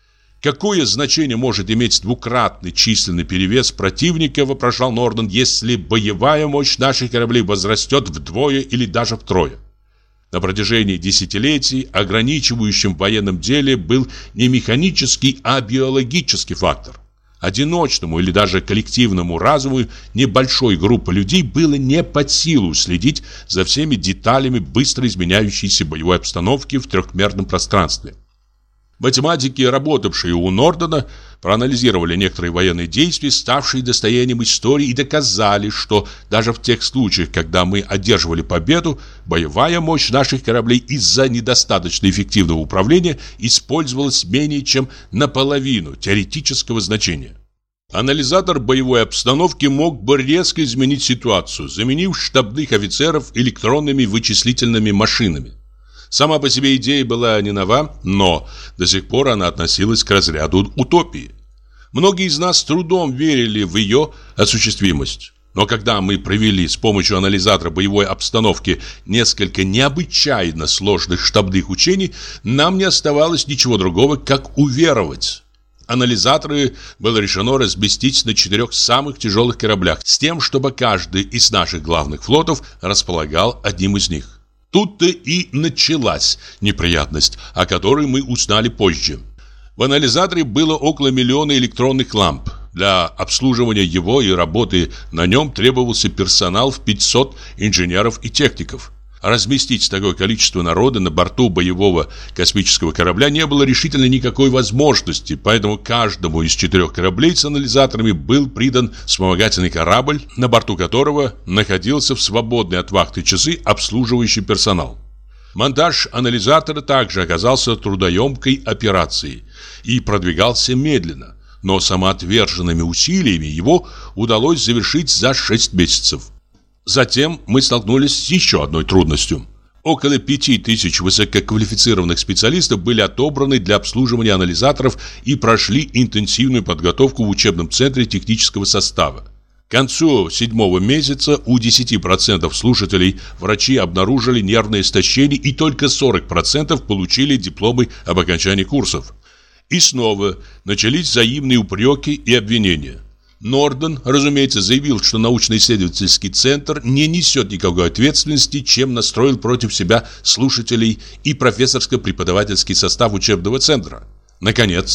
Какое значение может иметь двукратный численный перевес противника, вопрошал Норден, если боевая мощь наших кораблей возрастет вдвое или даже втрое? На протяжении десятилетий ограничивающим в военном деле был не механический, а биологический фактор. Одиночному или даже коллективному разуму небольшой группы людей было не под силу следить за всеми деталями быстро изменяющейся боевой обстановки в трехмерном пространстве. Математики, работавшие у Нордена, проанализировали некоторые военные действия, ставшие достоянием истории, и доказали, что даже в тех случаях, когда мы одерживали победу, боевая мощь наших кораблей из-за недостаточно эффективного управления использовалась менее чем наполовину теоретического значения. Анализатор боевой обстановки мог бы резко изменить ситуацию, заменив штабных офицеров электронными вычислительными машинами. Сама по себе идея была не нова, но до сих пор она относилась к разряду утопии. Многие из нас с трудом верили в ее осуществимость. Но когда мы провели с помощью анализатора боевой обстановки несколько необычайно сложных штабных учений, нам не оставалось ничего другого, как уверовать. Анализаторы было решено разместить на четырех самых тяжелых кораблях, с тем, чтобы каждый из наших главных флотов располагал одним из них. Тут-то и началась неприятность, о которой мы узнали позже. В анализаторе было около миллиона электронных ламп. Для обслуживания его и работы на нем требовался персонал в пятьсот инженеров и техников. Разместить такое количество народа на борту боевого космического корабля не было решительно никакой возможности, поэтому каждому из четырех кораблей с анализаторами был придан вспомогательный корабль, на борту которого находился в свободные от вахты часы обслуживающий персонал. Монтаж анализатора также оказался трудоемкой операцией и продвигался медленно, но самоотверженными усилиями его удалось завершить за шесть месяцев. Затем мы столкнулись с еще одной трудностью. Около пяти тысяч высококвалифицированных специалистов были отобраны для обслуживания анализаторов и прошли интенсивную подготовку в учебном центре технического состава. К концу седьмого месяца у десяти процентов слушателей врачи обнаружили нервное истощение, и только сорок процентов получили дипломы об окончании курсов. И снова начались взаимные упреки и обвинения. Норден, разумеется, заявил, что научно-исследовательский центр не несет никакой ответственности, чем настроил против себя слушателей и профессорско-преподавательский состав учебного центра. Наконец,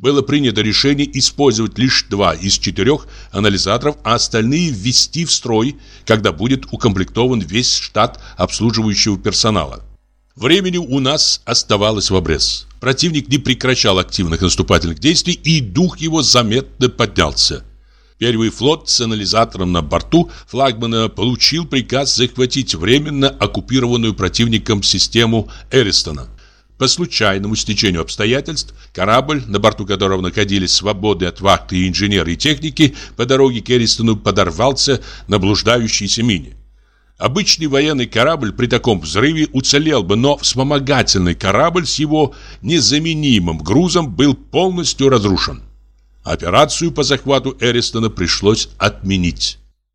было принято решение использовать лишь два из четырех анализаторов, а остальные ввести в строй, когда будет укомплектован весь штат обслуживающего персонала. Времени у нас оставалось в обрез. Противник не прекращал активных наступательных действий, и дух его заметно поднялся. Первый флот с анализатором на борту флагмана получил приказ захватить временно оккупированную противником систему Эристона. По случайному стечению обстоятельств, корабль, на борту которого находились свободные от вахты инженеры и техники, по дороге к Эристону подорвался на блуждающейся мине. Обычный военный корабль при таком взрыве уцелел бы, но вспомогательный корабль с его незаменимым грузом был полностью разрушен. Операцию по захвату Эристона пришлось отменить.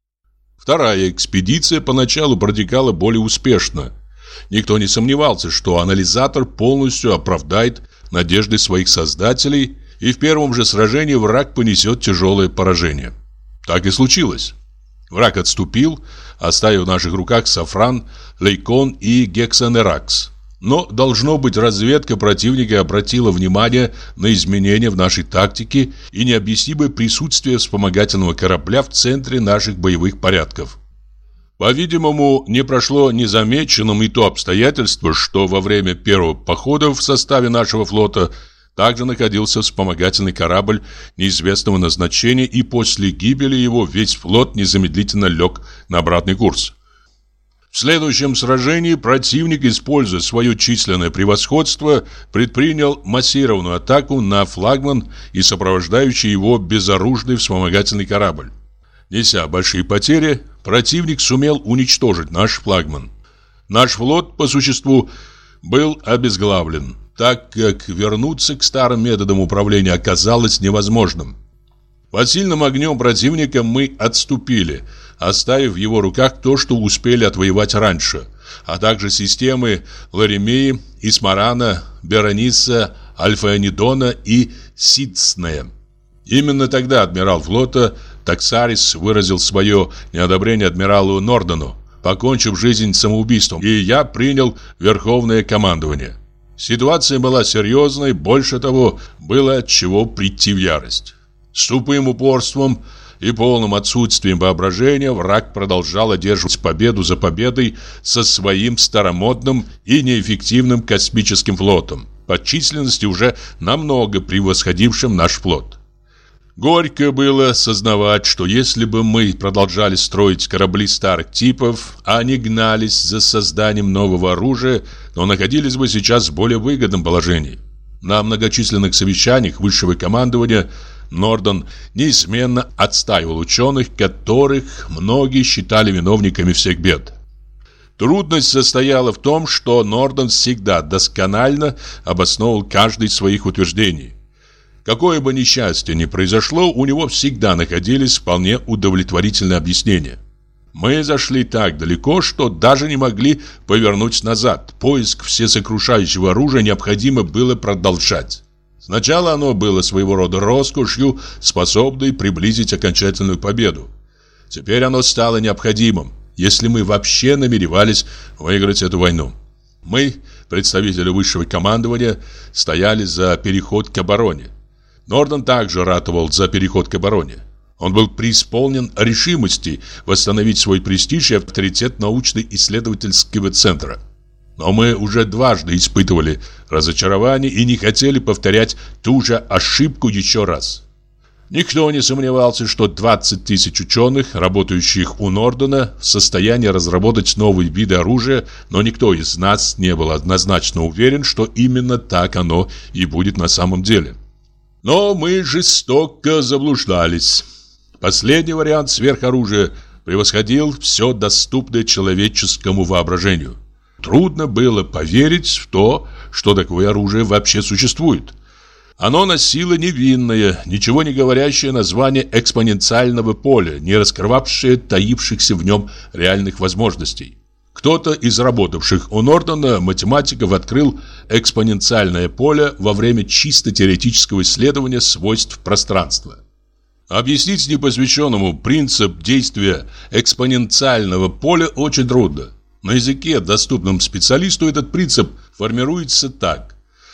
Вторая экспедиция поначалу протекала более успешно. Никто не сомневался, что анализатор полностью оправдает надежды своих создателей, и в первом же сражении враг понесет тяжелое поражение. Так и случилось. Враг отступил, оставив в наших руках Сафран, Лейкон и Гексанеракс. Но, должно быть, разведка противника обратила внимание на изменения в нашей тактике и необъяснимое присутствие вспомогательного корабля в центре наших боевых порядков. По-видимому, не прошло незамеченным и то обстоятельство, что во время первого похода в составе нашего флота также находился вспомогательный корабль неизвестного назначения, и после гибели его весь флот незамедлительно лег на обратный курс. В следующем сражении противник, используя свое численное превосходство, предпринял массированную атаку на флагман и сопровождающий его безоружный вспомогательный корабль. Неся большие потери, противник сумел уничтожить наш флагман. Наш флот, по существу, был обезглавлен, так как вернуться к старым методам управления оказалось невозможным. Под сильным огнем противника мы отступили, оставив в его руках то, что успели отвоевать раньше, а также системы Ларемеи, Исмарана, Берониса, Альфа-Анидона и Сицнея. Именно тогда адмирал флота Таксарис выразил свое неодобрение адмиралу Нордену, покончив жизнь самоубийством, и я принял верховное командование. Ситуация была серьезной, больше того, было от чего прийти в ярость. С тупым упорством и полным отсутствием воображения враг продолжал одерживать победу за победой со своим старомодным и неэффективным космическим флотом, по численности уже намного превосходившим наш флот. Горько было сознавать, что если бы мы продолжали строить корабли старых типов, а не гнались за созданием нового оружия, то находились бы сейчас в более выгодном положении. На многочисленных совещаниях высшего командования Норден неизменно отстаивал ученых, которых многие считали виновниками всех бед. Трудность состояла в том, что Норден всегда досконально обосновывал каждое из своих утверждений. Какое бы несчастье ни произошло, у него всегда находились вполне удовлетворительные объяснения. Мы зашли так далеко, что даже не могли повернуть назад. Поиск всесокрушающего оружия необходимо было продолжать. Сначала оно было своего рода роскошью, способной приблизить окончательную победу. Теперь оно стало необходимым, если мы вообще намеревались выиграть эту войну. Мы, представители высшего командования, стояли за переход к обороне. Норден также ратовал за переход к обороне. Он был преисполнен решимости восстановить свой престиж и авторитет научно-исследовательского центра. Но мы уже дважды испытывали разочарование и не хотели повторять ту же ошибку еще раз. Никто не сомневался, что двадцать тысяч ученых, работающих у Нордена, в состоянии разработать новые виды оружия, но никто из нас не был однозначно уверен, что именно так оно и будет на самом деле. Но мы жестоко заблуждались. Последний вариант сверхоружия превосходил все доступное человеческому воображению. Трудно было поверить в то, что такое оружие вообще существует. Оно носило невинное, ничего не говорящее название экспоненциального поля, не раскрывавшее таившихся в нем реальных возможностей. Кто-то из работавших у Нордена математиков открыл экспоненциальное поле во время чисто теоретического исследования свойств пространства. Объяснить непосвященному принцип действия экспоненциального поля очень трудно. На языке, доступном специалисту, этот принцип формируется так.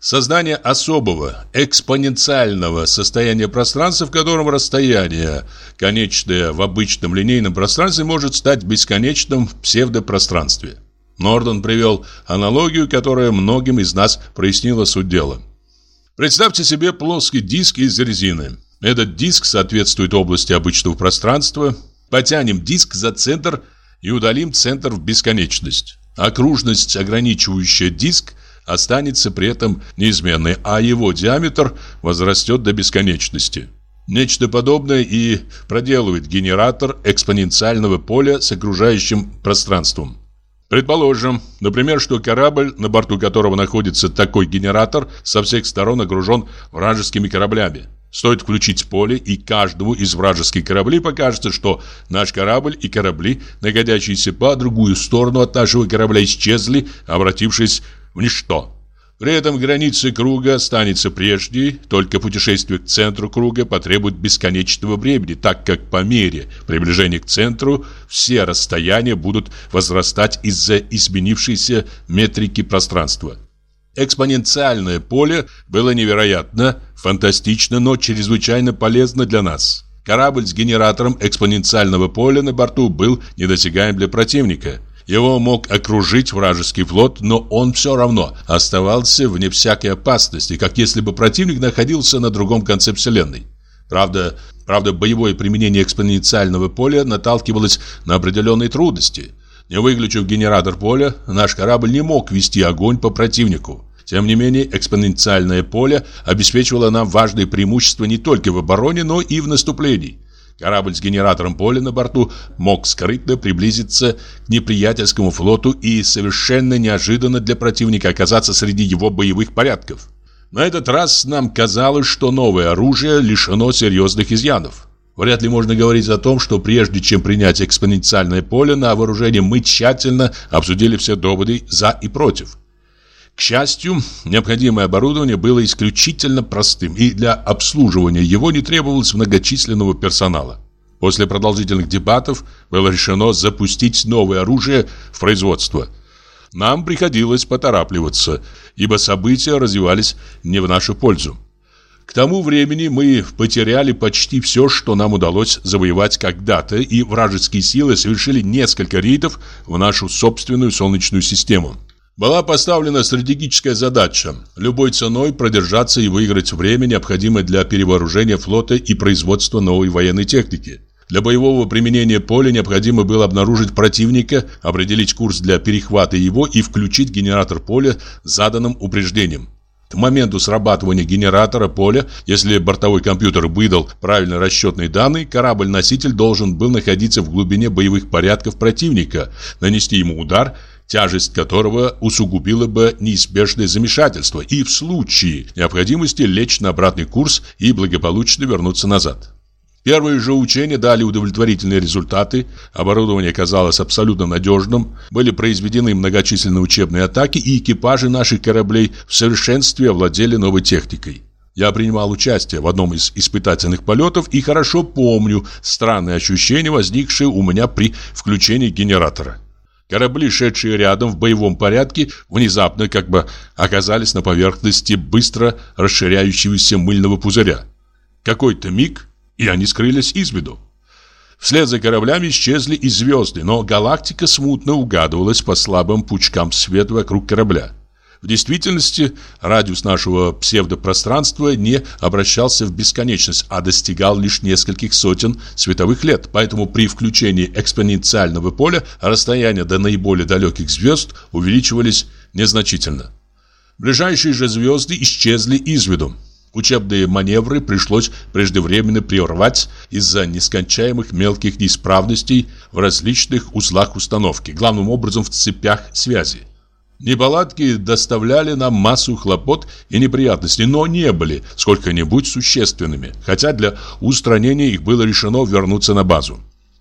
Создание особого, экспоненциального состояния пространства, в котором расстояние, конечное в обычном линейном пространстве, может стать бесконечным в псевдопространстве. Норден привел аналогию, которая многим из нас прояснила суть дела. Представьте себе плоский диск из резины. Этот диск соответствует области обычного пространства. Потянем диск за центр и удалим центр в бесконечность. Окружность, ограничивающая диск, останется при этом неизменной, а его диаметр возрастет до бесконечности. Нечто подобное и проделывает генератор экспоненциального поля с окружающим пространством. Предположим, например, что корабль, на борту которого находится такой генератор, со всех сторон окружен вражескими кораблями. Стоит включить поле, и каждому из вражеских кораблей покажется, что наш корабль и корабли, находящиеся по другую сторону от нашего корабля, исчезли, обратившись в ничто. При этом граница круга останется прежней, только путешествие к центру круга потребует бесконечного времени, так как по мере приближения к центру все расстояния будут возрастать из-за изменившейся метрики пространства. Экспоненциальное поле было невероятно, фантастично, но чрезвычайно полезно для нас. Корабль с генератором экспоненциального поля на борту был недосягаем для противника. Его мог окружить вражеский флот, но он все равно оставался вне всякой опасности, как если бы противник находился на другом конце вселенной. Правда, правда, боевое применение экспоненциального поля наталкивалось на определенные трудности. Не выключив генератор поля, наш корабль не мог вести огонь по противнику. Тем не менее, экспоненциальное поле обеспечивало нам важные преимущества не только в обороне, но и в наступлении. Корабль с генератором поля на борту мог скрытно приблизиться к неприятельскому флоту и совершенно неожиданно для противника оказаться среди его боевых порядков. На этот раз нам казалось, что новое оружие лишено серьезных изъянов. Вряд ли можно говорить о том, что прежде чем принять экспоненциальное поле на вооружение, мы тщательно обсудили все доводы «за» и «против». К счастью, необходимое оборудование было исключительно простым, и для обслуживания его не требовалось многочисленного персонала. После продолжительных дебатов было решено запустить новое оружие в производство. Нам приходилось поторапливаться, ибо события развивались не в нашу пользу. К тому времени мы потеряли почти все, что нам удалось завоевать когда-то, и вражеские силы совершили несколько рейдов в нашу собственную Солнечную систему. Была поставлена стратегическая задача – любой ценой продержаться и выиграть время, необходимое для перевооружения флота и производства новой военной техники. Для боевого применения поля необходимо было обнаружить противника, определить курс для перехвата его и включить генератор поля с заданным упреждением. К моменту срабатывания генератора поля, если бортовой компьютер выдал правильно расчетные данные, корабль-носитель должен был находиться в глубине боевых порядков противника, нанести ему удар – тяжесть которого усугубила бы неизбежное замешательство, и в случае необходимости лечь на обратный курс и благополучно вернуться назад. Первые же учения дали удовлетворительные результаты, оборудование оказалось абсолютно надежным, были произведены многочисленные учебные атаки, и экипажи наших кораблей в совершенстве овладели новой техникой. Я принимал участие в одном из испытательных полетов и хорошо помню странные ощущения, возникшие у меня при включении генератора. Корабли, шедшие рядом в боевом порядке, внезапно как бы оказались на поверхности быстро расширяющегося мыльного пузыря. Какой-то миг, и они скрылись из виду. Вслед за кораблями исчезли и звезды, но галактика смутно угадывалась по слабым пучкам света вокруг корабля. В действительности радиус нашего псевдопространства не обращался в бесконечность, а достигал лишь нескольких сотен световых лет, поэтому при включении экспоненциального поля расстояния до наиболее далеких звезд увеличивались незначительно. Ближайшие же звезды исчезли из виду. Учебные маневры пришлось преждевременно прервать из-за нескончаемых мелких неисправностей в различных узлах установки, главным образом в цепях связи. Неполадки доставляли нам массу хлопот и неприятностей, но не были сколько-нибудь существенными, хотя для устранения их было решено вернуться на базу.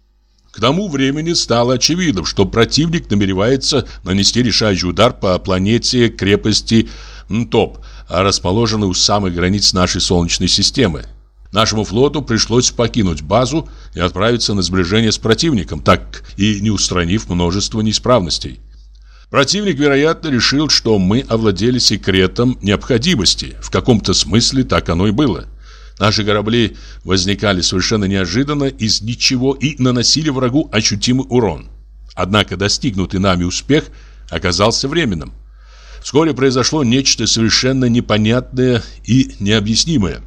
К тому времени стало очевидным, что противник намеревается нанести решающий удар по планете крепости Нтоп, расположенной у самых границ нашей Солнечной системы. Нашему флоту пришлось покинуть базу и отправиться на сближение с противником, так и не устранив множество неисправностей. Противник, вероятно, решил, что мы овладели секретом необходимости. В каком-то смысле так оно и было. Наши корабли возникали совершенно неожиданно из ничего и наносили врагу ощутимый урон. Однако достигнутый нами успех оказался временным. Вскоре произошло нечто совершенно непонятное и необъяснимое.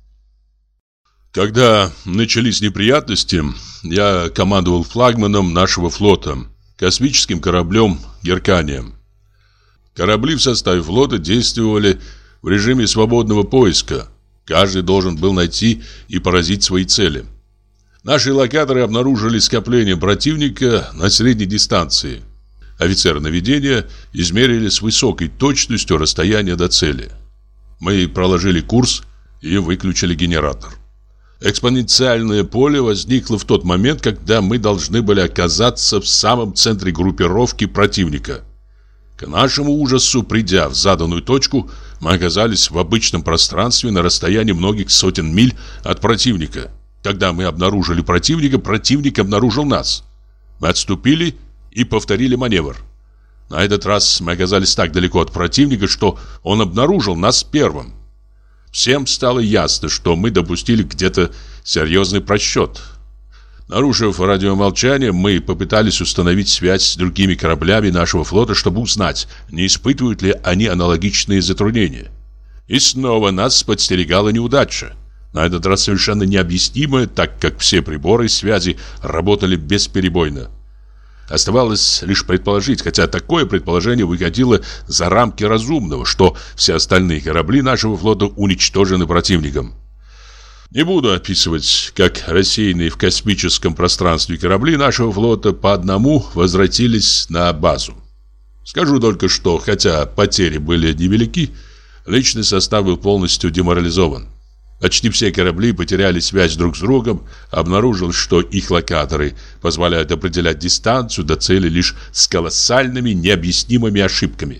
Когда начались неприятности, я командовал флагманом нашего флота, космическим кораблем «Геркания». Корабли в составе флота действовали в режиме свободного поиска. Каждый должен был найти и поразить свои цели. Наши локаторы обнаружили скопление противника на средней дистанции. Офицеры наведения измерили с высокой точностью расстояние до цели. Мы проложили курс и выключили генератор. Экспоненциальное поле возникло в тот момент, когда мы должны были оказаться в самом центре группировки противника. К нашему ужасу, придя в заданную точку, мы оказались в обычном пространстве на расстоянии многих сотен миль от противника. Когда мы обнаружили противника, противник обнаружил нас. Мы отступили и повторили маневр. На этот раз мы оказались так далеко от противника, что он обнаружил нас первым. Всем стало ясно, что мы допустили где-то серьезный просчет. Нарушив радиомолчание, мы попытались установить связь с другими кораблями нашего флота, чтобы узнать, не испытывают ли они аналогичные затруднения. И снова нас подстерегала неудача. На этот раз совершенно необъяснимая, так как все приборы связи работали бесперебойно. Оставалось лишь предположить, хотя такое предположение выходило за рамки разумного, что все остальные корабли нашего флота уничтожены противником. Не буду описывать, как рассеянные в космическом пространстве корабли нашего флота по одному возвратились на базу. Скажу только, что, хотя потери были невелики, личный состав был полностью деморализован. Почти все корабли потеряли связь друг с другом, обнаружилось, что их локаторы позволяют определять дистанцию до цели лишь с колоссальными необъяснимыми ошибками.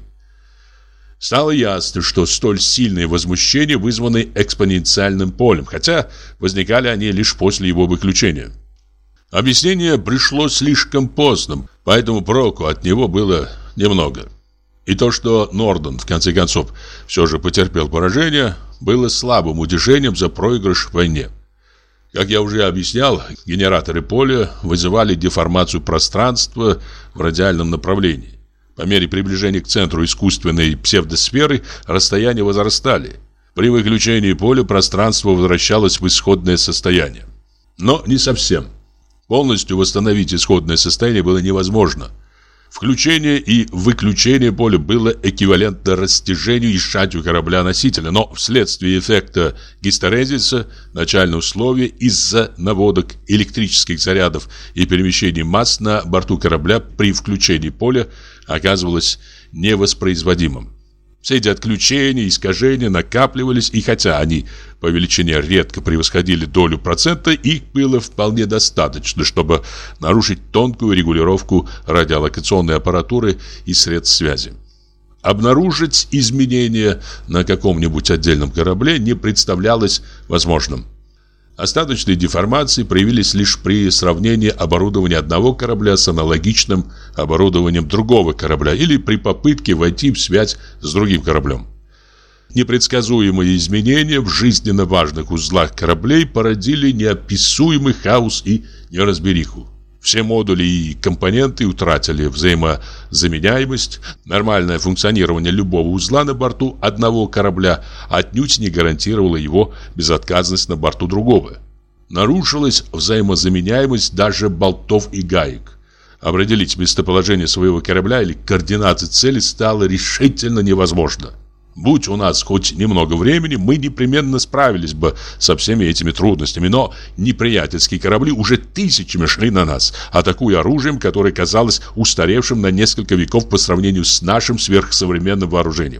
Стало ясно, что столь сильные возмущения вызваны экспоненциальным полем, хотя возникали они лишь после его выключения. Объяснение пришло слишком поздно, поэтому проку от него было немного. И то, что Норден, в конце концов, все же потерпел поражение, было слабым утешением за проигрыш в войне. Как я уже объяснял, генераторы поля вызывали деформацию пространства в радиальном направлении. По мере приближения к центру искусственной псевдосферы расстояния возрастали. При выключении поля пространство возвращалось в исходное состояние. Но не совсем. Полностью восстановить исходное состояние было невозможно. Включение и выключение поля было эквивалентно растяжению и сжатию корабля-носителя, но вследствие эффекта гистерезиса начальное условие из-за наводок электрических зарядов и перемещения масс на борту корабля при включении поля оказывалось невоспроизводимым. Все эти отключения, искажения накапливались, и хотя они по величине редко превосходили долю процента, их было вполне достаточно, чтобы нарушить тонкую регулировку радиолокационной аппаратуры и средств связи. Обнаружить изменения на каком-нибудь отдельном корабле не представлялось возможным. Остаточные деформации проявились лишь при сравнении оборудования одного корабля с аналогичным оборудованием другого корабля или при попытке войти в связь с другим кораблем. Непредсказуемые изменения в жизненно важных узлах кораблей породили неописуемый хаос и неразбериху. Все модули и компоненты утратили взаимозаменяемость. Нормальное функционирование любого узла на борту одного корабля отнюдь не гарантировало его безотказность на борту другого. Нарушилась взаимозаменяемость даже болтов и гаек. Определить местоположение своего корабля или координаты цели стало решительно невозможно. Будь у нас хоть немного времени, мы непременно справились бы со всеми этими трудностями, но неприятельские корабли уже тысячами шли на нас, атакуя оружием, которое казалось устаревшим на несколько веков по сравнению с нашим сверхсовременным вооружением.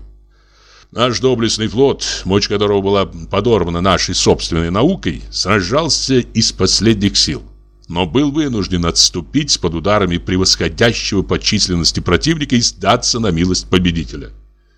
Наш доблестный флот, мощь которого была подорвана нашей собственной наукой, сражался из последних сил, но был вынужден отступить под ударами превосходящего по численности противника и сдаться на милость победителя.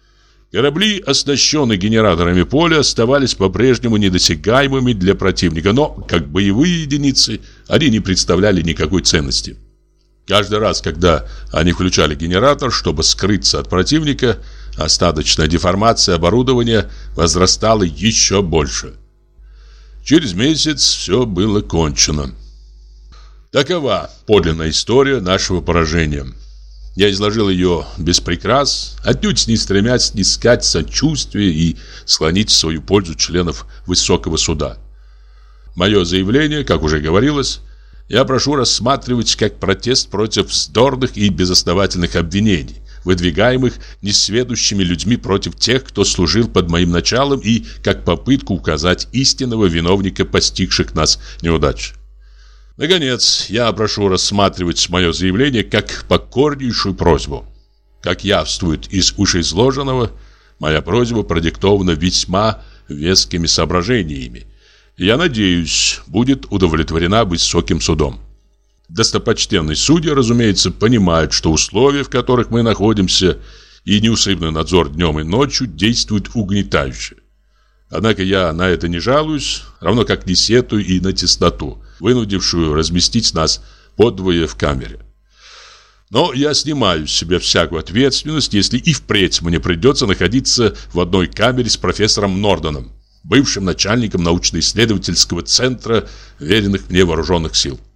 Корабли, оснащенные генераторами поля, оставались по-прежнему недосягаемыми для противника, но, как боевые единицы, они не представляли никакой ценности. Каждый раз, когда они включали генератор, чтобы скрыться от противника, остаточная деформация оборудования возрастала еще больше. Через месяц все было кончено. Такова подлинная история нашего поражения. Я изложил ее без прикрас, отнюдь не стремясь снискать сочувствие и склонить в свою пользу членов высокого суда. Мое заявление, как уже говорилось, я прошу рассматривать как протест против вздорных и безосновательных обвинений, выдвигаемых несведущими людьми против тех, кто служил под моим началом, и как попытку указать истинного виновника постигших нас неудач. Наконец, я прошу рассматривать мое заявление как покорнейшую просьбу. Как явствует из вышеизложенного, моя просьба продиктована весьма вескими соображениями. Я надеюсь, будет удовлетворена высоким судом. Достопочтенные судьи, разумеется, понимают, что условия, в которых мы находимся, и неусыпный надзор днем и ночью действуют угнетающе. Однако я на это не жалуюсь, равно как не сетую и на тесноту, вынудившую разместить нас подвое в камере. Но я снимаю с себя всякую ответственность, если и впредь мне придется находиться в одной камере с профессором Норденом, бывшим начальником научно-исследовательского центра веренных мне вооруженных сил.